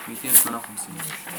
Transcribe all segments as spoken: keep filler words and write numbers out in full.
مئتين وثمانية وخمسين.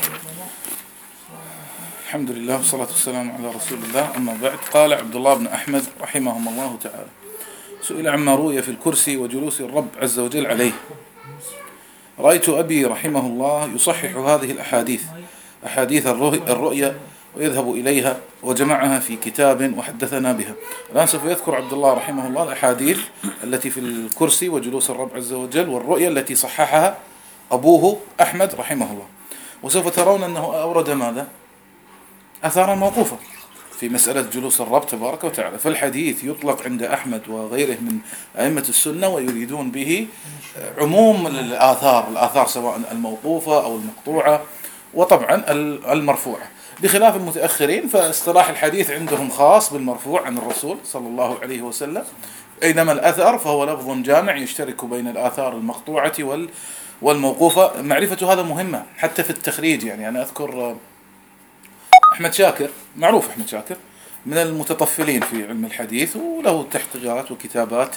الحمد لله والصلاة والسلام على رسول الله. أما بعد، قال عبد الله بن أحمد رحمهم الله تعالى: سئل عما روي في الكرسي وجلوس الرب عز وجل عليه. رأيت أبي رحمه الله يصحح هذه الأحاديث أحاديث الرؤيا ويذهب إليها وجمعها في كتاب وحدثنا بها. الآن سوف يذكر عبد الله رحمه الله الأحاديث التي في الكرسي وجلوس الرب عز وجل والرؤيا التي صححها أبوه أحمد رحمه الله. وسوف ترون أنه أورد ماذا؟ أثارا موقوفة في مسألة جلوس الرب تبارك وتعالى. فالحديث يطلق عند أحمد وغيره من أئمة السنة ويريدون به عموم الآثار الآثار سواء الموقوفة أو المقطوعة وطبعا المرفوعة، بخلاف المتأخرين فاصطلاح الحديث عندهم خاص بالمرفوع عن الرسول صلى الله عليه وسلم، أينما الأثر فهو لفظ جامع يشترك بين الآثار المقطوعة والموقوفة. معرفة هذا مهمة حتى في التخريج. يعني أنا أذكر أحمد شاكر، معروف أحمد شاكر من المتطفلين في علم الحديث وله تحقيقات وكتابات،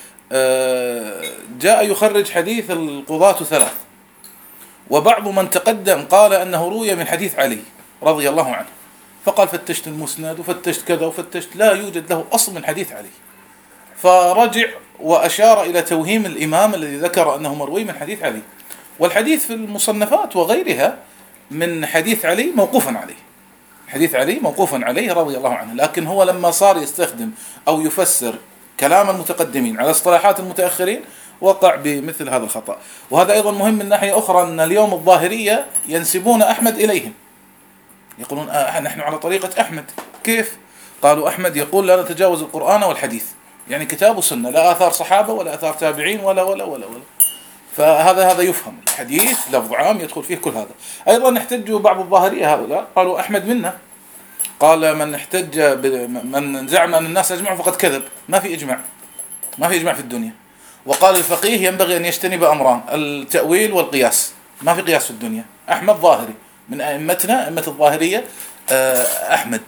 جاء يخرج حديث القضاة ثلاث، وبعض من تقدم قال أنه روي من حديث علي رضي الله عنه، فقال فتشت المسند وفتشت كذا وفتشت لا يوجد له أصل من حديث علي، فرجع وأشار إلى توهيم الإمام الذي ذكر أنه مروي من حديث علي، والحديث في المصنفات وغيرها من حديث علي موقوفا عليه، حديث علي موقوفا عليه رضي الله عنه. لكن هو لما صار يستخدم أو يفسر كلام المتقدمين على اصطلاحات المتأخرين وقع بمثل هذا الخطأ. وهذا أيضا مهم من ناحية أخرى، أن اليوم الظاهرية ينسبون أحمد إليهم، يقولون آه نحن على طريقة أحمد. كيف؟ قالوا أحمد يقول لا نتجاوز القرآن والحديث، يعني كتاب وسنة، لا آثار صحابة ولا آثار تابعين ولا ولا ولا ولا فهذا هذا يفهم الحديث لفظ عام يدخل فيه كل هذا. أيضا احتجوا بعض الظاهرية هؤلاء قالوا أحمد منا، قال من احتج من زعم أن الناس أجمعوا فقد كذب، ما في إجماع، ما في إجماع في الدنيا. وقال الفقيه ينبغي أن يجتنب أمران: التأويل والقياس، ما في قياس في الدنيا. أحمد ظاهري من أئمتنا، أئمة الظاهرية أحمد.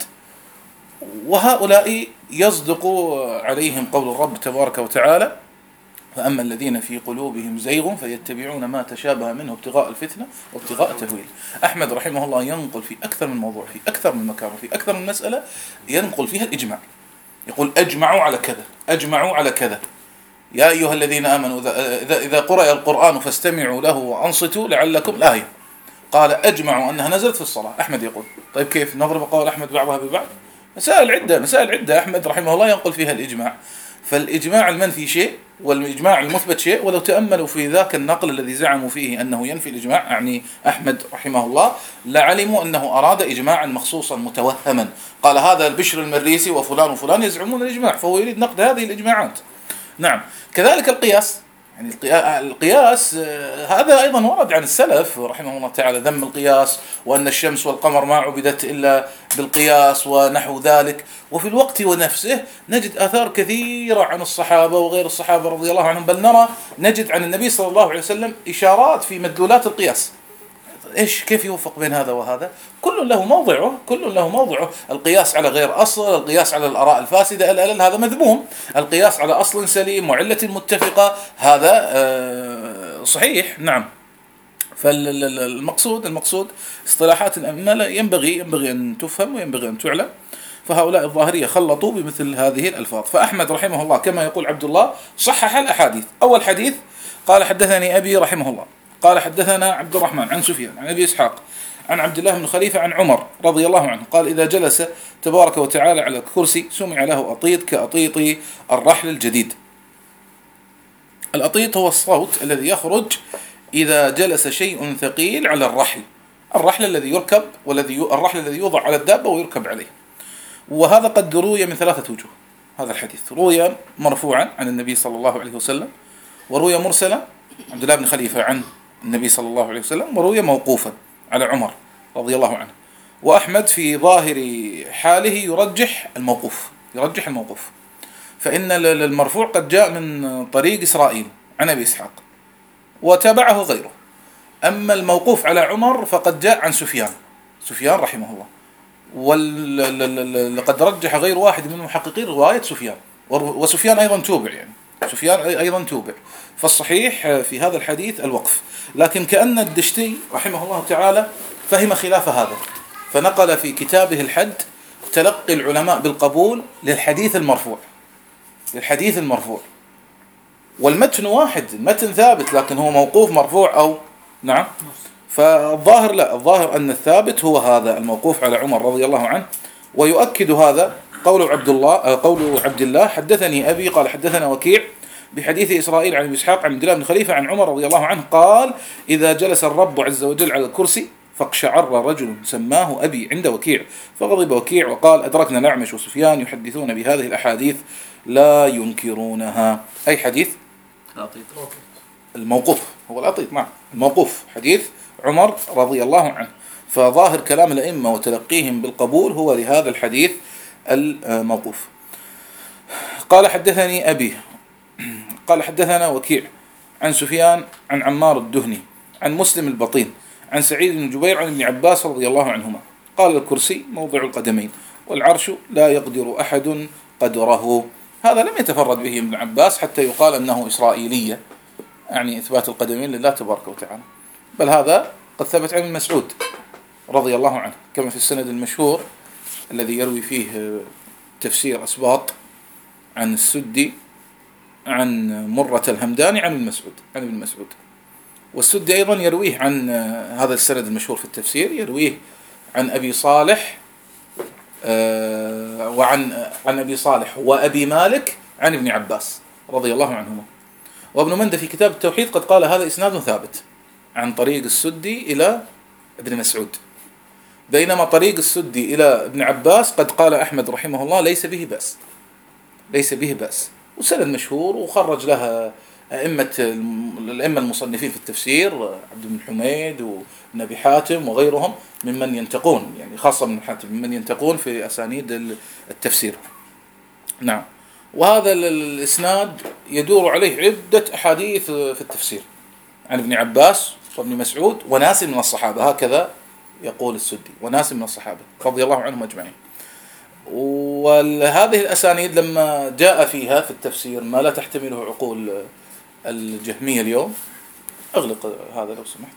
وهؤلاء يصدق عليهم قول الرب تبارك وتعالى: فأما الذين في قلوبهم زيغ فيتبعون ما تشابه منه ابتغاء الفتنة وابتغاء تهويل. أحمد رحمه الله ينقل في أكثر من موضوع، في أكثر من مكان، في أكثر من مسألة ينقل فيها الإجماع، يقول أجمعوا على كذا، أجمعوا على كذا. يا أيها الذين آمنوا إذا, إذا قرأ القرآن فاستمعوا له وأنصتوا لعلكم الآية. قال أجمعوا أنها نزلت في الصلاة. أحمد يقول طيب كيف نضرب قول أحمد بعضها ببعض؟ مسائل عدة، مسائل عدة أحمد رحمه الله ينقل فيها الإجماع. فالإجماع المنفي شيء والإجماع المثبت شيء، ولو تأملوا في ذاك النقل الذي زعموا فيه أنه ينفي الإجماع، يعني أحمد رحمه الله، لعلموا أنه أراد إجماعا مخصوصا متوهما. قال هذا البشر المريسي وفلان وفلان يزعمون الإجماع، فهو يريد نقد هذه الإجماعات. نعم، كذلك القياس، يعني القياس هذا أيضا ورد عن السلف رحمه الله تعالى ذم القياس، وأن الشمس والقمر ما عبدت إلا بالقياس ونحو ذلك. وفي الوقت ونفسه نجد آثار كثيرة عن الصحابة وغير الصحابة رضي الله عنهم، بل نرى نجد عن النبي صلى الله عليه وسلم إشارات في مدلولات القياس. إيش كيف يوفق بين هذا وهذا؟ كل له موضعه، كل له موضعه. القياس على غير أصل، القياس على الآراء الفاسدة، الألل، هذا مذموم. القياس على أصل سليم وعلة متفقة هذا صحيح. نعم. فالمقصود المقصود اصطلاحات الأئمة ينبغي ينبغي أن تفهم وينبغي أن تعلم. فهؤلاء الظاهرية خلطوا بمثل هذه الألفاظ. فأحمد رحمه الله كما يقول عبد الله صحح الأحاديث. أول حديث قال حدثني أبي رحمه الله قال حدثنا عبد الرحمن عن سفيان عن أبي إسحاق عن عبد الله بن خليفة عن عمر رضي الله عنه قال إذا جلس تبارك وتعالى على الكرسي سمع له أطيط كأطيط الرحل الجديد. الأطيط هو الصوت الذي يخرج إذا جلس شيء ثقيل على الرحل، الرحل الذي يركب والذي الرحل الذي يوضع على الدابة ويركب عليه. وهذا قد روي من ثلاثة وجوه. هذا الحديث روي مرفوعا عن النبي صلى الله عليه وسلم، وروي مرسلا عبد الله بن خليفة عن النبي صلى الله عليه وسلم، وروي موقوفا على عمر رضي الله عنه. وأحمد في ظاهر حاله يرجح الموقوف، يرجح الموقوف، فإن المرفوع قد جاء من طريق إسرائيل عن أبي إسحاق وتابعه غيره. أما الموقوف على عمر فقد جاء عن سفيان سفيان رحمه الله، ولقد رجح غير واحد من المحققين رواية سفيان، وسفيان أيضا توبع يعني سفيان أيضا توبع. فالصحيح في هذا الحديث الوقف، لكن كأن الدشتي رحمه الله تعالى فهم خلاف هذا، فنقل في كتابه الحد تلقي العلماء بالقبول للحديث المرفوع، للحديث المرفوع، والمتن واحد، المتن ثابت، لكن هو موقوف مرفوع أو نعم. فالظاهر لا، الظاهر أن الثابت هو هذا الموقوف على عمر رضي الله عنه. ويؤكد هذا قول عبد الله قول عبد الله حدثني أبي قال حدثنا وكيع بحديث إسرائيل عن ابي اسحاق عن عبد الله بن خليفة عن عمر رضي الله عنه قال: إذا جلس الرب عز وجل على الكرسي فاقشعر رجل سماه أبي عند وكيع، فغضب وكيع وقال: أدركنا الأعمش وسفيان يحدثون بهذه الأحاديث لا ينكرونها. أي حديث؟ الموقوف، هو الأطيط، نعم الموقوف حديث عمر رضي الله عنه. فظاهر كلام الأئمة وتلقيهم بالقبول هو لهذا الحديث الموقوف. قال حدثني أبي قال حدثنا وكيع عن سفيان عن عمار الدهني عن مسلم البطين عن سعيد بن جبير عن ابن عباس رضي الله عنهما قال: الكرسي موضع القدمين والعرش لا يقدر أحد قدره. هذا لم يتفرد به ابن عباس حتى يقال أنه إسرائيلية، يعني إثبات القدمين لله تبارك وتعالى، بل هذا قد ثبت عن ابن مسعود رضي الله عنه، كما في السند المشهور الذي يروي فيه تفسير أسباط عن السدي عن مرة الهمداني عن ابن مسعود عن ابن مسعود. والسدي أيضا يرويه عن هذا السند المشهور في التفسير، يرويه عن أبي صالح وعن عن أبي صالح وأبي مالك عن ابن عباس رضي الله عنهما. وابن مندى في كتاب التوحيد قد قال: هذا إسناد ثابت عن طريق السدي إلى ابن مسعود، بينما طريق السدي إلى ابن عباس قد قال أحمد رحمه الله ليس به بأس، ليس به بأس، وسند مشهور وخرج لها أئمة الأئمة المصنفين في التفسير، عبد بن حميد وابن أبي حاتم وغيرهم ممن ينتقون، يعني خاصة من حاتم ممن ينتقون في أسانيد التفسير. نعم. وهذا الإسناد يدور عليه عدة أحاديث في التفسير عن ابن عباس وابن مسعود وناس من الصحابة، هكذا يقول السدي، وناس من الصحابة رضي الله عنهم أجمعين. وهذه الأسانيد لما جاء فيها في التفسير ما لا تحتمله عقول الجهمية اليوم، أغلق هذا لو سمحت،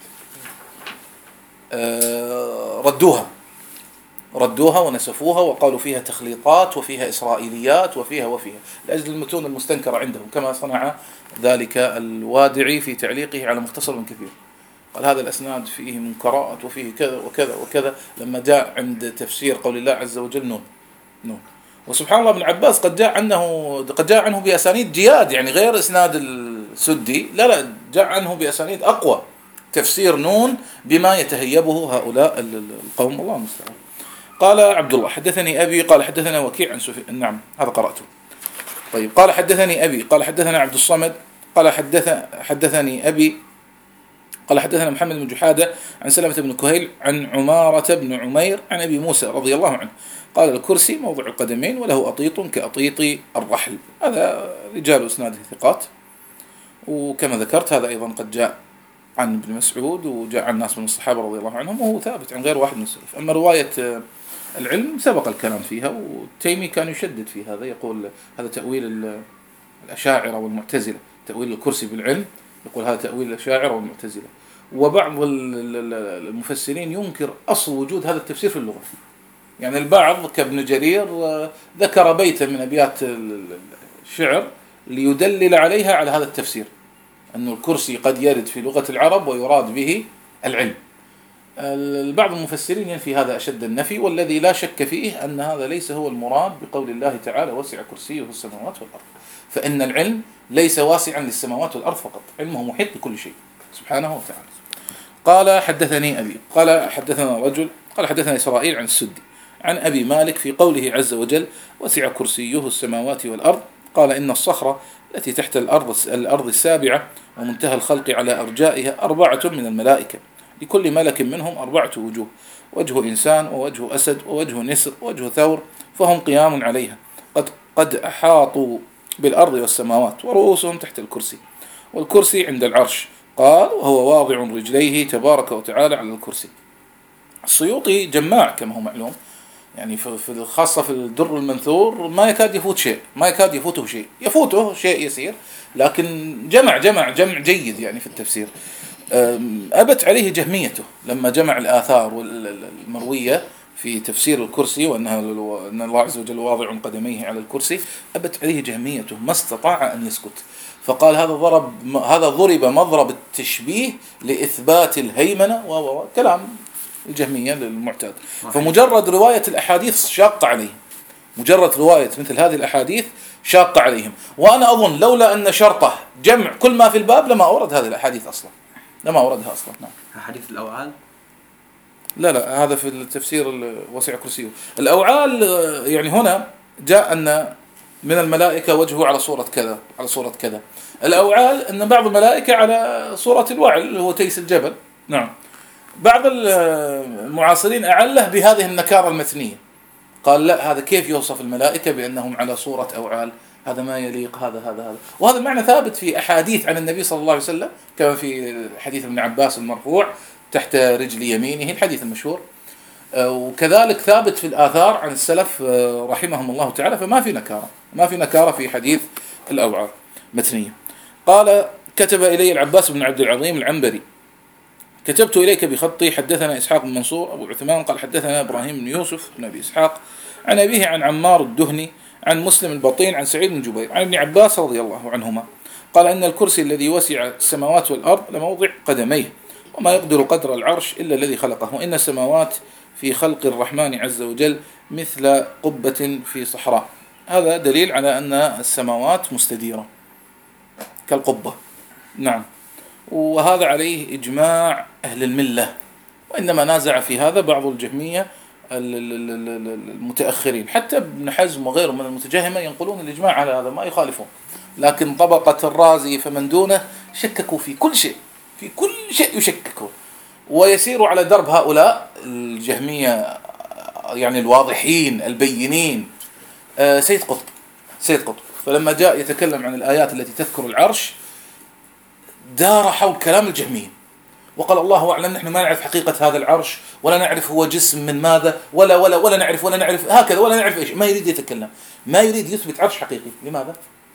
ردوها ردوها ونسفوها وقالوا فيها تخليطات وفيها إسرائيليات وفيها وفيها لأجل المتون المستنكرة عندهم، كما صنع ذلك الوادعي في تعليقه على مختصر ابن كثير، قال هذا الأسناد فيه منكرات وفيه كذا وكذا وكذا، لما جاء عند تفسير قول الله عز وجل نون نون. وسبحان الله ابن عباس قد جاء عنه قد جاء عنه بأسانيد جياد، يعني غير إسناد السدي، لا لا جاء عنه بأسانيد أقوى، تفسير نون بما يتهيبه هؤلاء القوم، الله المستعان. قال عبد الله حدثني أبي قال حدثنا وكيع عن سفيان، نعم هذا قرأته. طيب قال حدثني أبي قال حدثنا عبد الصمد قال حدث حدثني أبي قال حدثنا محمد بن جحادة عن سلمة بن كهيل عن عمارة بن عمير عن أبي موسى رضي الله عنه قال: الكرسي موضع القدمين وله أطيط كأطيط الرحل. هذا رجال إسناده ثقات، وكما ذكرت هذا أيضا قد جاء عن ابن مسعود وجاء عن ناس من الصحابة رضي الله عنهم، وهو ثابت عن غير واحد من السلف. أما رواية العلم سبق الكلام فيها، والتيمي كان يشدد في هذا، يقول هذا تأويل الأشاعرة والمعتزلة، تأويل الكرسي بالعلم، يقول هذا تأويل الأشاعرة والمعتزلة. وبعض المفسرين ينكر أصل وجود هذا التفسير في اللغة، يعني البعض كابن جرير ذكر بيتا من أبيات الشعر ليدلل عليها على هذا التفسير، أن الكرسي قد يرد في لغة العرب ويراد به العلم. بعض المفسرين ينفي هذا أشد النفي، والذي لا شك فيه أن هذا ليس هو المراد بقول الله تعالى: وسع كرسيه السماوات والأرض، فإن العلم ليس واسعا للسماوات والأرض فقط، علمه محيط بكل شيء سبحانه وتعالى. قال حدثني أبي قال حدثنا رجل قال حدثنا إسرائيل عن السدي عن أبي مالك في قوله عز وجل: وسع كرسيه السماوات والأرض، قال: إن الصخرة التي تحت الأرض الأرض السابعة ومنتهى الخلق على أرجائها أربعة من الملائكة، لكل ملك منهم أربعة وجوه، وجه إنسان ووجه أسد ووجه نسر ووجه ثور، فهم قيام عليها قد قد أحاطوا بالأرض والسماوات، ورؤوسهم تحت الكرسي، والكرسي عند العرش، قال: وهو واضع رجليه تبارك وتعالى على الكرسي. السيوطي جماع كما هو معلوم، يعني في الخاصة في الدر المنثور ما يكاد يفوت شيء، ما يكاد يفوته شيء، يفوته شيء يسير، لكن جمع جمع جمع جيد يعني في التفسير. أبت عليه جهميته لما جمع الآثار والمروية في تفسير الكرسي وأنها أن الله عز وجل واضع قدميه على الكرسي، أبت عليه جهميته ما استطاع أن يسكت، فقال هذا ضرب هذا ضرب مضرب التشبيه لإثبات الهيمنة وكلام الجهمية للمعتاد. فمجرد رواية الأحاديث شاقة عليهم، مجرد رواية مثل هذه الأحاديث شاقة عليهم. وأنا أظن لولا أن شرطه جمع كل ما في الباب لما أورد هذه الأحاديث أصلا، لما أوردها أصلا. نعم. حديث الأوعال لا لا هذا في التفسير وسع كرسيه. الأوعال يعني هنا جاء أن من الملائكة وجهه على صورة كذا على صورة كذا. الأوعال أن بعض الملائكة على صورة الوعل اللي هو تيس الجبل. نعم. بعض المعاصرين أعله بهذه النكارة المتنية، قال لا هذا كيف يوصف الملائكة بأنهم على صورة أوعال، هذا ما يليق، هذا هذا هذا وهذا المعنى ثابت في أحاديث عن النبي صلى الله عليه وسلم، كما في حديث ابن عباس المرفوع تحت رجل يمينه الحديث المشهور، وكذلك ثابت في الآثار عن السلف رحمهم الله تعالى. فما في نكارة، ما في نكارة في حديث الأوعال متنية. قال كتب إلي العباس بن عبد العظيم العنبري كتبت إليك بخطي حدثنا إسحاق بن منصور أبو عثمان قال حدثنا إبراهيم بن يوسف بن أبي إسحاق عن أبيه عن عمار الدهني عن مسلم البطين عن سعيد بن جبير عن ابن عباس رضي الله عنهما قال إن الكرسي الذي وسع السماوات والأرض لموضع قدميه وما يقدر قدر العرش إلا الذي خلقه، وإن السماوات في خلق الرحمن عز وجل مثل قبة في صحراء. هذا دليل على أن السماوات مستديرة كالقبة. نعم. وهذا عليه إجماع أهل الملة، وإنما نازع في هذا بعض الجهمية المتأخرين، حتى ابن حزم وغيره من المتجهمة ينقلون الإجماع على هذا ما يخالفون، لكن طبقة الرازي فمن دونه شككوا في كل شيء، في كل شيء يشككون، ويسيروا على درب هؤلاء الجهمية يعني الواضحين البينين. آه سيد قطب سيد قطب فلما جاء يتكلم عن الآيات التي تذكر العرش دار حول كلام الجهميين وقال الله أعلم نحن ما نعرف حقيقة هذا العرش، ولا نعرف هو جسم من ماذا، ولا ولا ولا نعرف ولا نعرف هكذا ولا نعرف إيش. ما يريد يتكلم، ما يريد يثبت عرش حقيقي. لماذا؟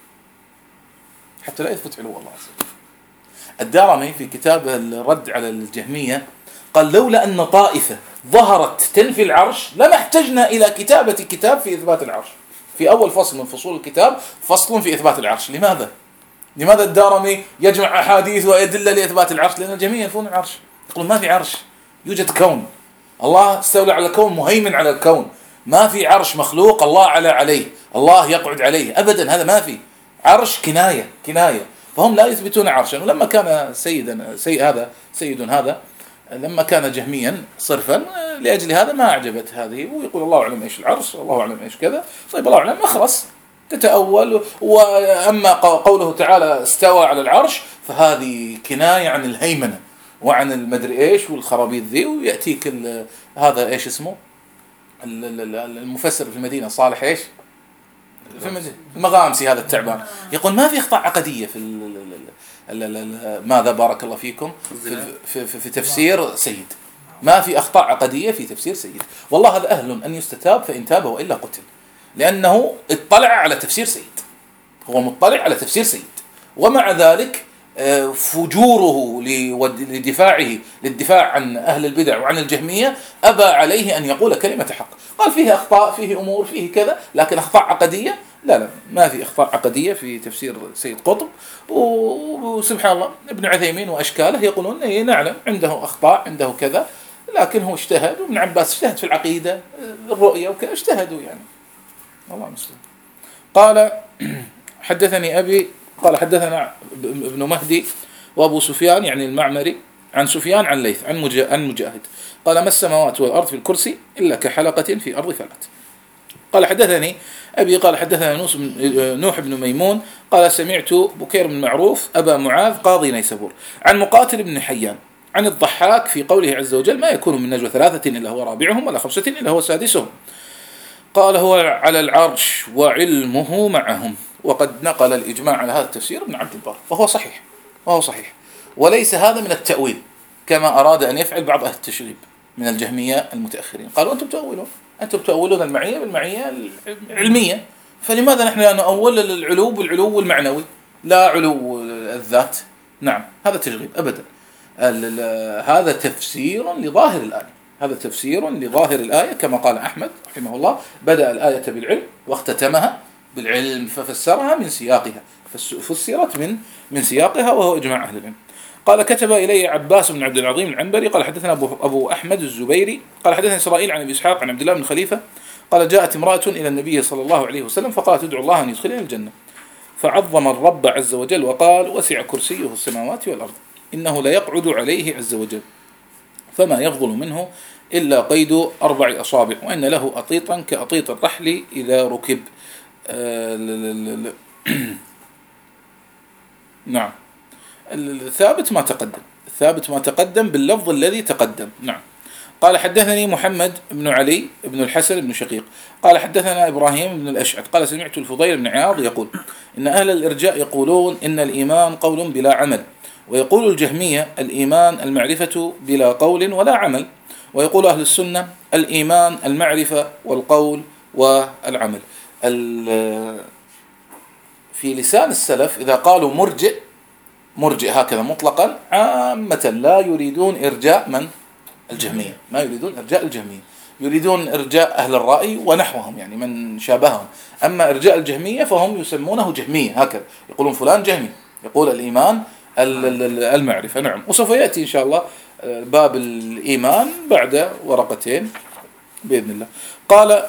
حتى لا يثبت علو الله عز وجل. الدارمي في كتاب الرد على الجهمية قال لولا أن طائفة ظهرت تنفي العرش لما احتجنا إلى كتابة كتاب في إثبات العرش. في أول فصل من فصول الكتاب فصل في إثبات العرش. لماذا؟ لماذا الدارمي يجمع أحاديث ويدل لإثبات العرش؟ لأن الجميع ينفون العرش، يقولون ما في عرش، يوجد كون، الله استولى على الكون، مهيمن على الكون، ما في عرش مخلوق الله على عليه، الله يقعد عليه أبدا، هذا ما في عرش، كناية كناية. فهم لا يثبتون عرشا. ولما كان سيدا سي هذا سيد هذا لما كان جهميا صرفا لأجل هذا ما أعجبت هذه، ويقول الله أعلم إيش العرش، الله أعلم إيش كذا. طيب الله أعلم أخرس تتأول. وأما قوله تعالى استوى على العرش فهذه كناية عن الهيمنة وعن المدري إيش والخرابيط ذي. ويأتيك هذا إيش اسمه المفسر في المدينة صالح إيش في المغامسي هذا التعبان يقول ما في أخطاء عقدية في ماذا بارك الله فيكم في, في, في, في تفسير سيد، ما في أخطاء عقدية في تفسير سيد. والله هذا أهل أن يستتاب فإن تاب وإلا قتل، لأنه اطلع على تفسير سيد، هو مطلع على تفسير سيد، ومع ذلك فجوره لدفاعه للدفاع عن أهل البدع وعن الجهمية أبى عليه أن يقول كلمة حق. قال فيه أخطاء، فيه أمور، فيه كذا، لكن أخطاء عقدية لا لا ما في أخطاء عقدية في تفسير سيد قطب. وسبحان الله ابن عثيمين وأشكاله يقولون إيه نعلم عنده أخطاء عنده كذا، لكن هو اجتهد، وابن عباس اجتهد في العقيدة الرؤية وكذا، اجتهدوا يعني الله المستعان. قال حدثني أبي قال حدثنا ابن مهدي وأبو سفيان يعني المعمري عن سفيان عن ليث عن مجاهد قال ما السماوات والأرض في الكرسي إلا كحلقة في أرض فلات. قال حدثني أبي قال حدثنا نوح بن ميمون قال سمعت بكير بن معروف أبا معاذ قاضي نيسابور عن مقاتل بن حيان عن الضحاك في قوله عز وجل ما يكون من نجوى ثلاثة إلا هو رابعهم ولا خمسة إلا هو سادسهم. قال هو على العرش وعلمه معهم. وقد نقل الإجماع على هذا التفسير ابن عبد البر، فهو صحيح وهو صحيح، وليس هذا من التأويل كما أراد أن يفعل بعض أهل التشريب من الجهمية المتأخرين. قالوا أنتم تؤولون، أنتم تؤولون المعية بالمعية العلمية، فلماذا نحن لا نؤول العلو بالعلو المعنوي لا علو الذات؟ نعم هذا تشغيب أبدا. هذا تفسير لظاهر الآية، هذا تفسير لظاهر الآية كما قال أحمد رحمه الله: بدأ الآية بالعلم واختتمها بالعلم ففسرها من سياقها، فسرت من من سياقها، وهو إجماع أهل العلم. قال: كتب إلي عباس بن عبد العظيم العنبري قال حدثنا أبو, أبو أحمد الزبيري قال حدثنا إسرائيل عن أبي إسحاق عن عبد الله بن خليفة قال: جاءت امرأة إلى النبي صلى الله عليه وسلم فقالت: ادعو الله أن يدخلها الجنة، فعظم الرب عز وجل وقال: وسع كرسيه السماوات والأرض، إنه لا يقعد عليه عز وجل، فما يفضل منه إلا قيد أربع أصابع، وإن له أطيطا كأطيط الرحل إذا ركب. آه نعم، الثابت ما تقدم، الثابت ما تقدم باللفظ الذي تقدم. نعم. قال: حدثني محمد بن علي بن الحسن بن شقيق قال حدثنا إبراهيم بن الأشعث قال: سمعت الفضيل بن عياض يقول: إن أهل الإرجاء يقولون إن الإيمان قول بلا عمل، ويقول الجهمية: الإيمان المعرفة بلا قول ولا عمل، ويقول أهل السنة: الإيمان المعرفة والقول والعمل. في لسان السلف إذا قالوا مرجئ، مرجئ هكذا مطلقا عامة لا يريدون إرجاء من؟ الجهمية، ما يريدون إرجاء الجهمية، يريدون إرجاء أهل الرأي ونحوهم، يعني من شابههم. أما إرجاء الجهمية فهم يسمونه جهمية، هكذا يقولون فلان جهمي، يقول الإيمان المعرفة. نعم، وسوف يأتي إن شاء الله باب الإيمان بعد ورقتين بإذن الله. قال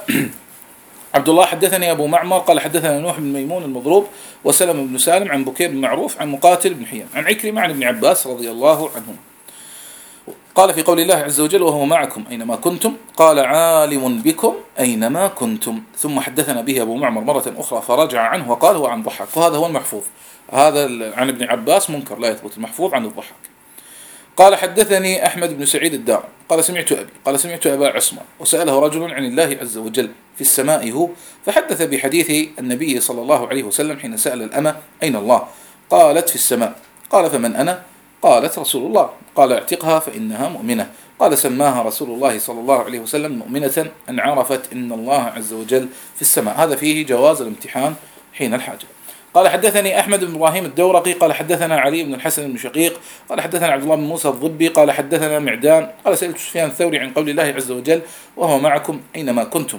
عبد الله: حدثني أبو معمر قال حدثنا نوح بن ميمون المضروب وسلم بن سالم عن بكير بن معروف عن مقاتل بن حيان عن عكرمة عن ابن عباس رضي الله عنهم قال: في قول الله عز وجل: وهو معكم أينما كنتم، قال: عالم بكم أينما كنتم. ثم حدثنا به أبو معمر مرة أخرى فرجع عنه وقال: هو عن ضحاك، وهذا هو المحفوظ، هذا عن ابن عباس منكر لا يثبت، المحفوظ عن الضحاك. قال: حدثني أحمد بن سعيد الدار قال: سمعت أبي قال: سمعت أبا عصمان وسأله رجل عن الله عز وجل في السماء هو، فحدث بحديث النبي صلى الله عليه وسلم حين سأل الأمة: أين الله؟ قالت: في السماء. قال: فمن أنا؟ قالت: رسول الله. قال: اعتقها فإنها مؤمنة. قال: سماها رسول الله صلى الله عليه وسلم مؤمنة أن عرفت إن الله عز وجل في السماء. هذا فيه جواز الامتحان حين الحاجة. قال: حدثني أحمد بن إبراهيم الدورقي قال حدثنا علي بن الحسن بن شقيق قال حدثنا عبد الله بن موسى الضبي قال حدثنا معدان قال: سألت سفيان الثوري عن قول الله عز وجل: وهو معكم أينما كنتم،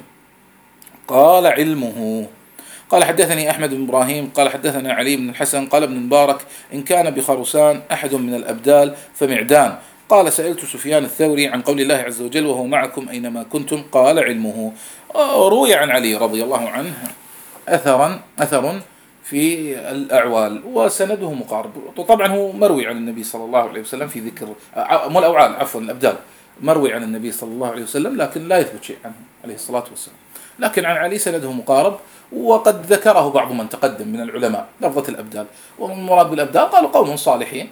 قال: علمه. قال: حدثني أحمد بن إبراهيم قال حدثنا علي بن الحسن قال ابن مبارك: إن كان بخرسان أحد من الأبدال فمعدان. قال: سألت سفيان الثوري عن قول الله عز وجل: وهو معكم أينما كنتم، قال: علمه. روي عن علي رضي الله عنه أثرا أثر في الأعوال وسنده مقارب، طبعا هو مروي عن النبي صلى الله عليه وسلم في ذكر مو الأوعال عفوا الأبدال، مروي عن النبي صلى الله عليه وسلم لكن لا يثبت شيء عنه عليه الصلاة والسلام، لكن عن علي سنده مقارب، وقد ذكره بعض من تقدم من العلماء لفظة الأبدال. والمراد بالأبدال قالوا قوم صالحين،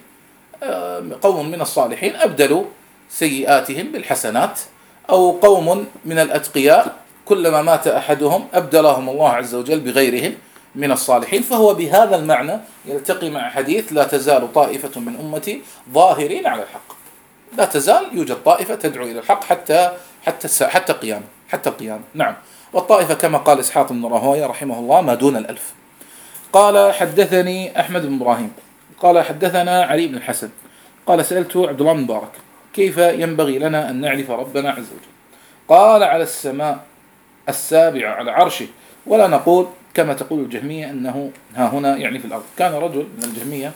قوم من الصالحين أبدلوا سيئاتهم بالحسنات، أو قوم من الأتقياء كلما مات أحدهم أبدلهم الله عز وجل بغيرهم من الصالحين. فهو بهذا المعنى يلتقي مع حديث: لا تزال طائفة من أمتي ظاهرين على الحق. لا تزال يوجد طائفة تدعو إلى الحق حتى حتى حتى قيام حتى القيامة. نعم. والطائفة كما قال إسحاق بن راهويه رحمه الله ما دون الألف. قال: حدثني أحمد بن إبراهيم قال حدثنا علي بن الحسن قال: سألت عبد الله بن مبارك: كيف ينبغي لنا أن نعرف ربنا عز وجل؟ قال: على السماء السابعة على عرشه، ولا نقول كما تقول الجهمية أنه ها هنا يعني في الأرض. كان رجل من الجهمية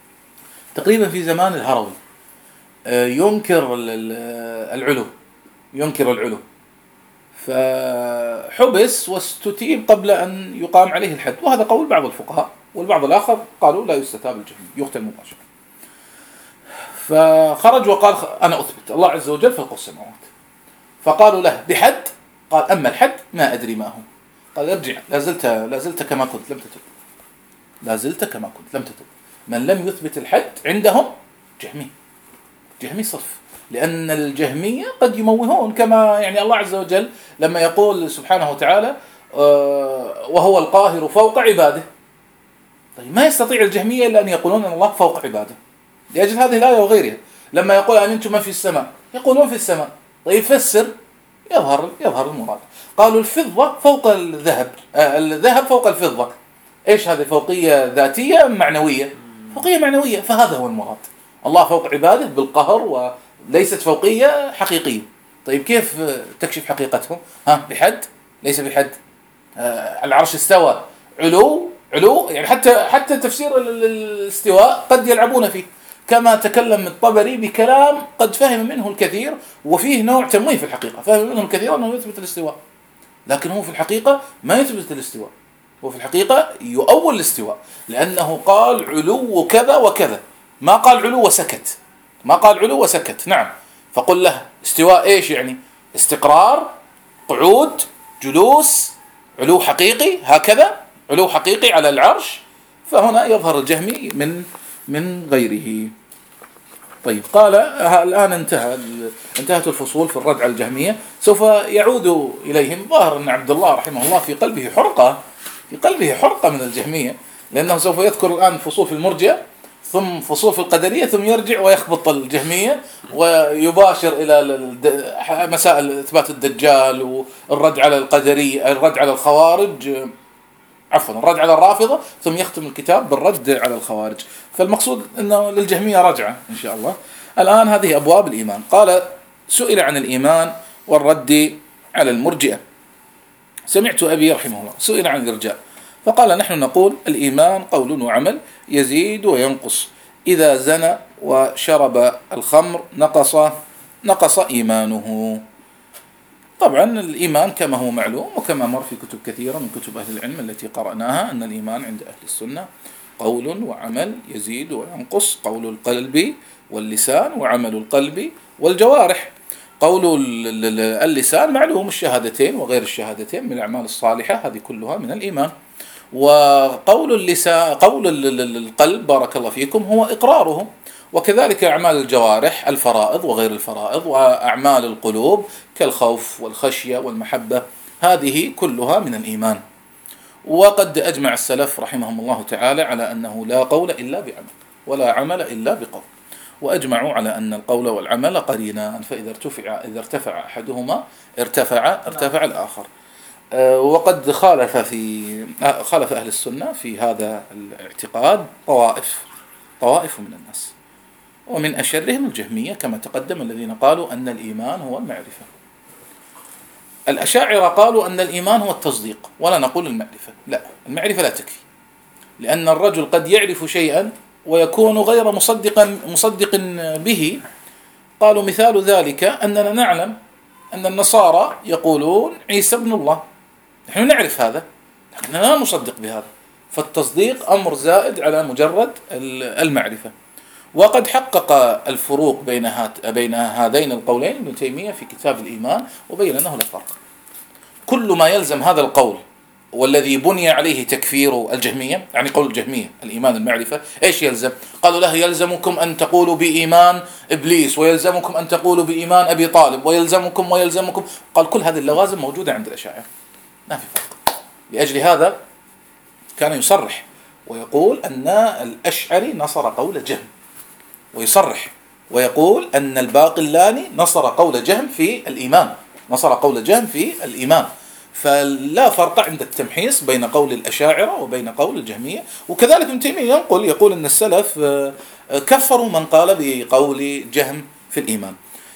تقريبا في زمان الهروي ينكر العلو ينكر العلو فحبس واستتيب قبل أن يقام عليه الحد، وهذا قول بعض الفقهاء، والبعض الآخر قالوا لا يستتاب الجهمي، يقتل مباشرة. فخرج وقال: أنا أثبت الله عز وجل فوق السماوات. فقالوا له: بحد؟ قال: أما الحد ما أدري ما هو. قال: ارجع، لازلت لازلت كما كنت لم تتب، لازلت كما كنت لم تتب. من لم يثبت الحد عندهم جهمي، جهمي صرف، لأن الجهمية قد يموهون، كما يعني الله عز وجل لما يقول سبحانه وتعالى: وهو القاهر فوق عباده. طيب ما يستطيع الجهمية إلا أن يقولون أن الله فوق عباده لأجل هذه الآية وغيرها. لما يقول: أن أنتم من في السماء، يقولون في السماء. طيب فسر، يظهر يظهر المراد. قالوا الفضة فوق الذهب، آه الذهب فوق الفضة. إيش هذه؟ فوقية ذاتية معنوية؟ فوقية معنوية، فهذا هو المراد. الله فوق عباده بالقهر، وليست فوقية حقيقية. طيب كيف تكشف حقيقتهم؟ ها، بحد؟ ليس بحد. آه العرش استوى، علو علو يعني حتى حتى تفسير الاستواء قد يلعبون فيه، كما تكلم الطبري بكلام قد فهم منه الكثير، وفيه نوع تمويه في الحقيقة، فهم منه الكثير أنه يثبت الاستواء، لكن هو في الحقيقة ما يثبت الاستواء، هو في الحقيقة يؤول الاستواء، لأنه قال علو كذا وكذا، ما قال علو وسكت، ما قال علو وسكت. نعم، فقل له استواء إيش يعني؟ استقرار، قعود، جلوس، علو حقيقي، هكذا علو حقيقي على العرش. فهنا يظهر الجهمي من من غيره. طيب، قال الآن انتهى انتهت الفصول في الرد على الجهمية، سوف يعود إليهم. ظاهر أن عبد الله رحمه الله في قلبه حرقة في قلبه حرقة من الجهمية، لأنه سوف يذكر الآن فصول في المرجئة، ثم فصول في القدرية، ثم يرجع ويخبط الجهمية ويباشر إلى مسائل إثبات الدجال والرد على القدرية، الرد على الخوارج، عفوا الرد على الرافضة، ثم يختم الكتاب بالرد على الخوارج. فالمقصود أنه للجهمية رجعة إن شاء الله. الآن هذه أبواب الإيمان. قال سئل عن الإيمان والرد على المرجئة. سمعت أبي رحمه الله سئل عن الإرجاء فقال نحن نقول الإيمان قول وعمل يزيد وينقص، إذا زنى وشرب الخمر نقص نقص إيمانه. طبعا الإيمان كما هو معلوم وكما مر في كتب كثيرة من كتب أهل العلم التي قرأناها، أن الإيمان عند أهل السنة قول وعمل يزيد وينقص، قول القلب واللسان وعمل القلب والجوارح. قول اللسان معلوم الشهادتين وغير الشهادتين من الأعمال الصالحة، هذه كلها من الإيمان. وقول اللسان قول القلب بارك الله فيكم هو إقراره، وكذلك أعمال الجوارح الفرائض وغير الفرائض، وأعمال القلوب كالخوف والخشية والمحبة، هذه كلها من الإيمان. وقد أجمع السلف رحمهم الله تعالى على أنه لا قول إلا بعمل ولا عمل إلا بقول، وأجمعوا على أن القول والعمل قرينان، فإذا ارتفع إذا ارتفع أحدهما ارتفع ارتفع الآخر. وقد خالف في خالف أهل السنة في هذا الاعتقاد طوائف طوائف من الناس، ومن أشرهم الجهمية كما تقدم، الذين قالوا أن الإيمان هو المعرفة. الأشاعرة قالوا أن الإيمان هو التصديق، ولا نقول المعرفة، لا، المعرفة لا تكفي، لأن الرجل قد يعرف شيئا ويكون غير مصدقا مصدق به. قالوا مثال ذلك أننا نعلم أن النصارى يقولون عيسى ابن الله، نحن نعرف هذا لكننا لا نصدق بهذا، فالتصديق أمر زائد على مجرد المعرفة. وقد حقق الفروق بين هات بين هذين القولين ابن تيمية في كتاب الإيمان، وبين أنه لا فرق. كل ما يلزم هذا القول والذي بني عليه تكفير الجهمية، يعني قول الجهمية الإيمان المعرفة، إيش يلزم؟ قالوا له يلزمكم أن تقولوا بإيمان إبليس، ويلزمكم أن تقولوا بإيمان أبي طالب، ويلزمكم ويلزمكم قال كل هذه اللوازم موجودة عند الأشاعرة، ما في فرق. لأجل هذا كان يصرح ويقول أن الأشعري نصر قول جهم، ويصرح ويقول أن الباقلاني نصر قول جهم في الإيمان نصر قول جهم في الإيمان. فلا فرق عند التمحيص بين قول الأشاعرة وبين قول الجهمية. وكذلك ابن تيمية ينقل يقول أن السلف كفروا من قال بقول جهم في الإيمان.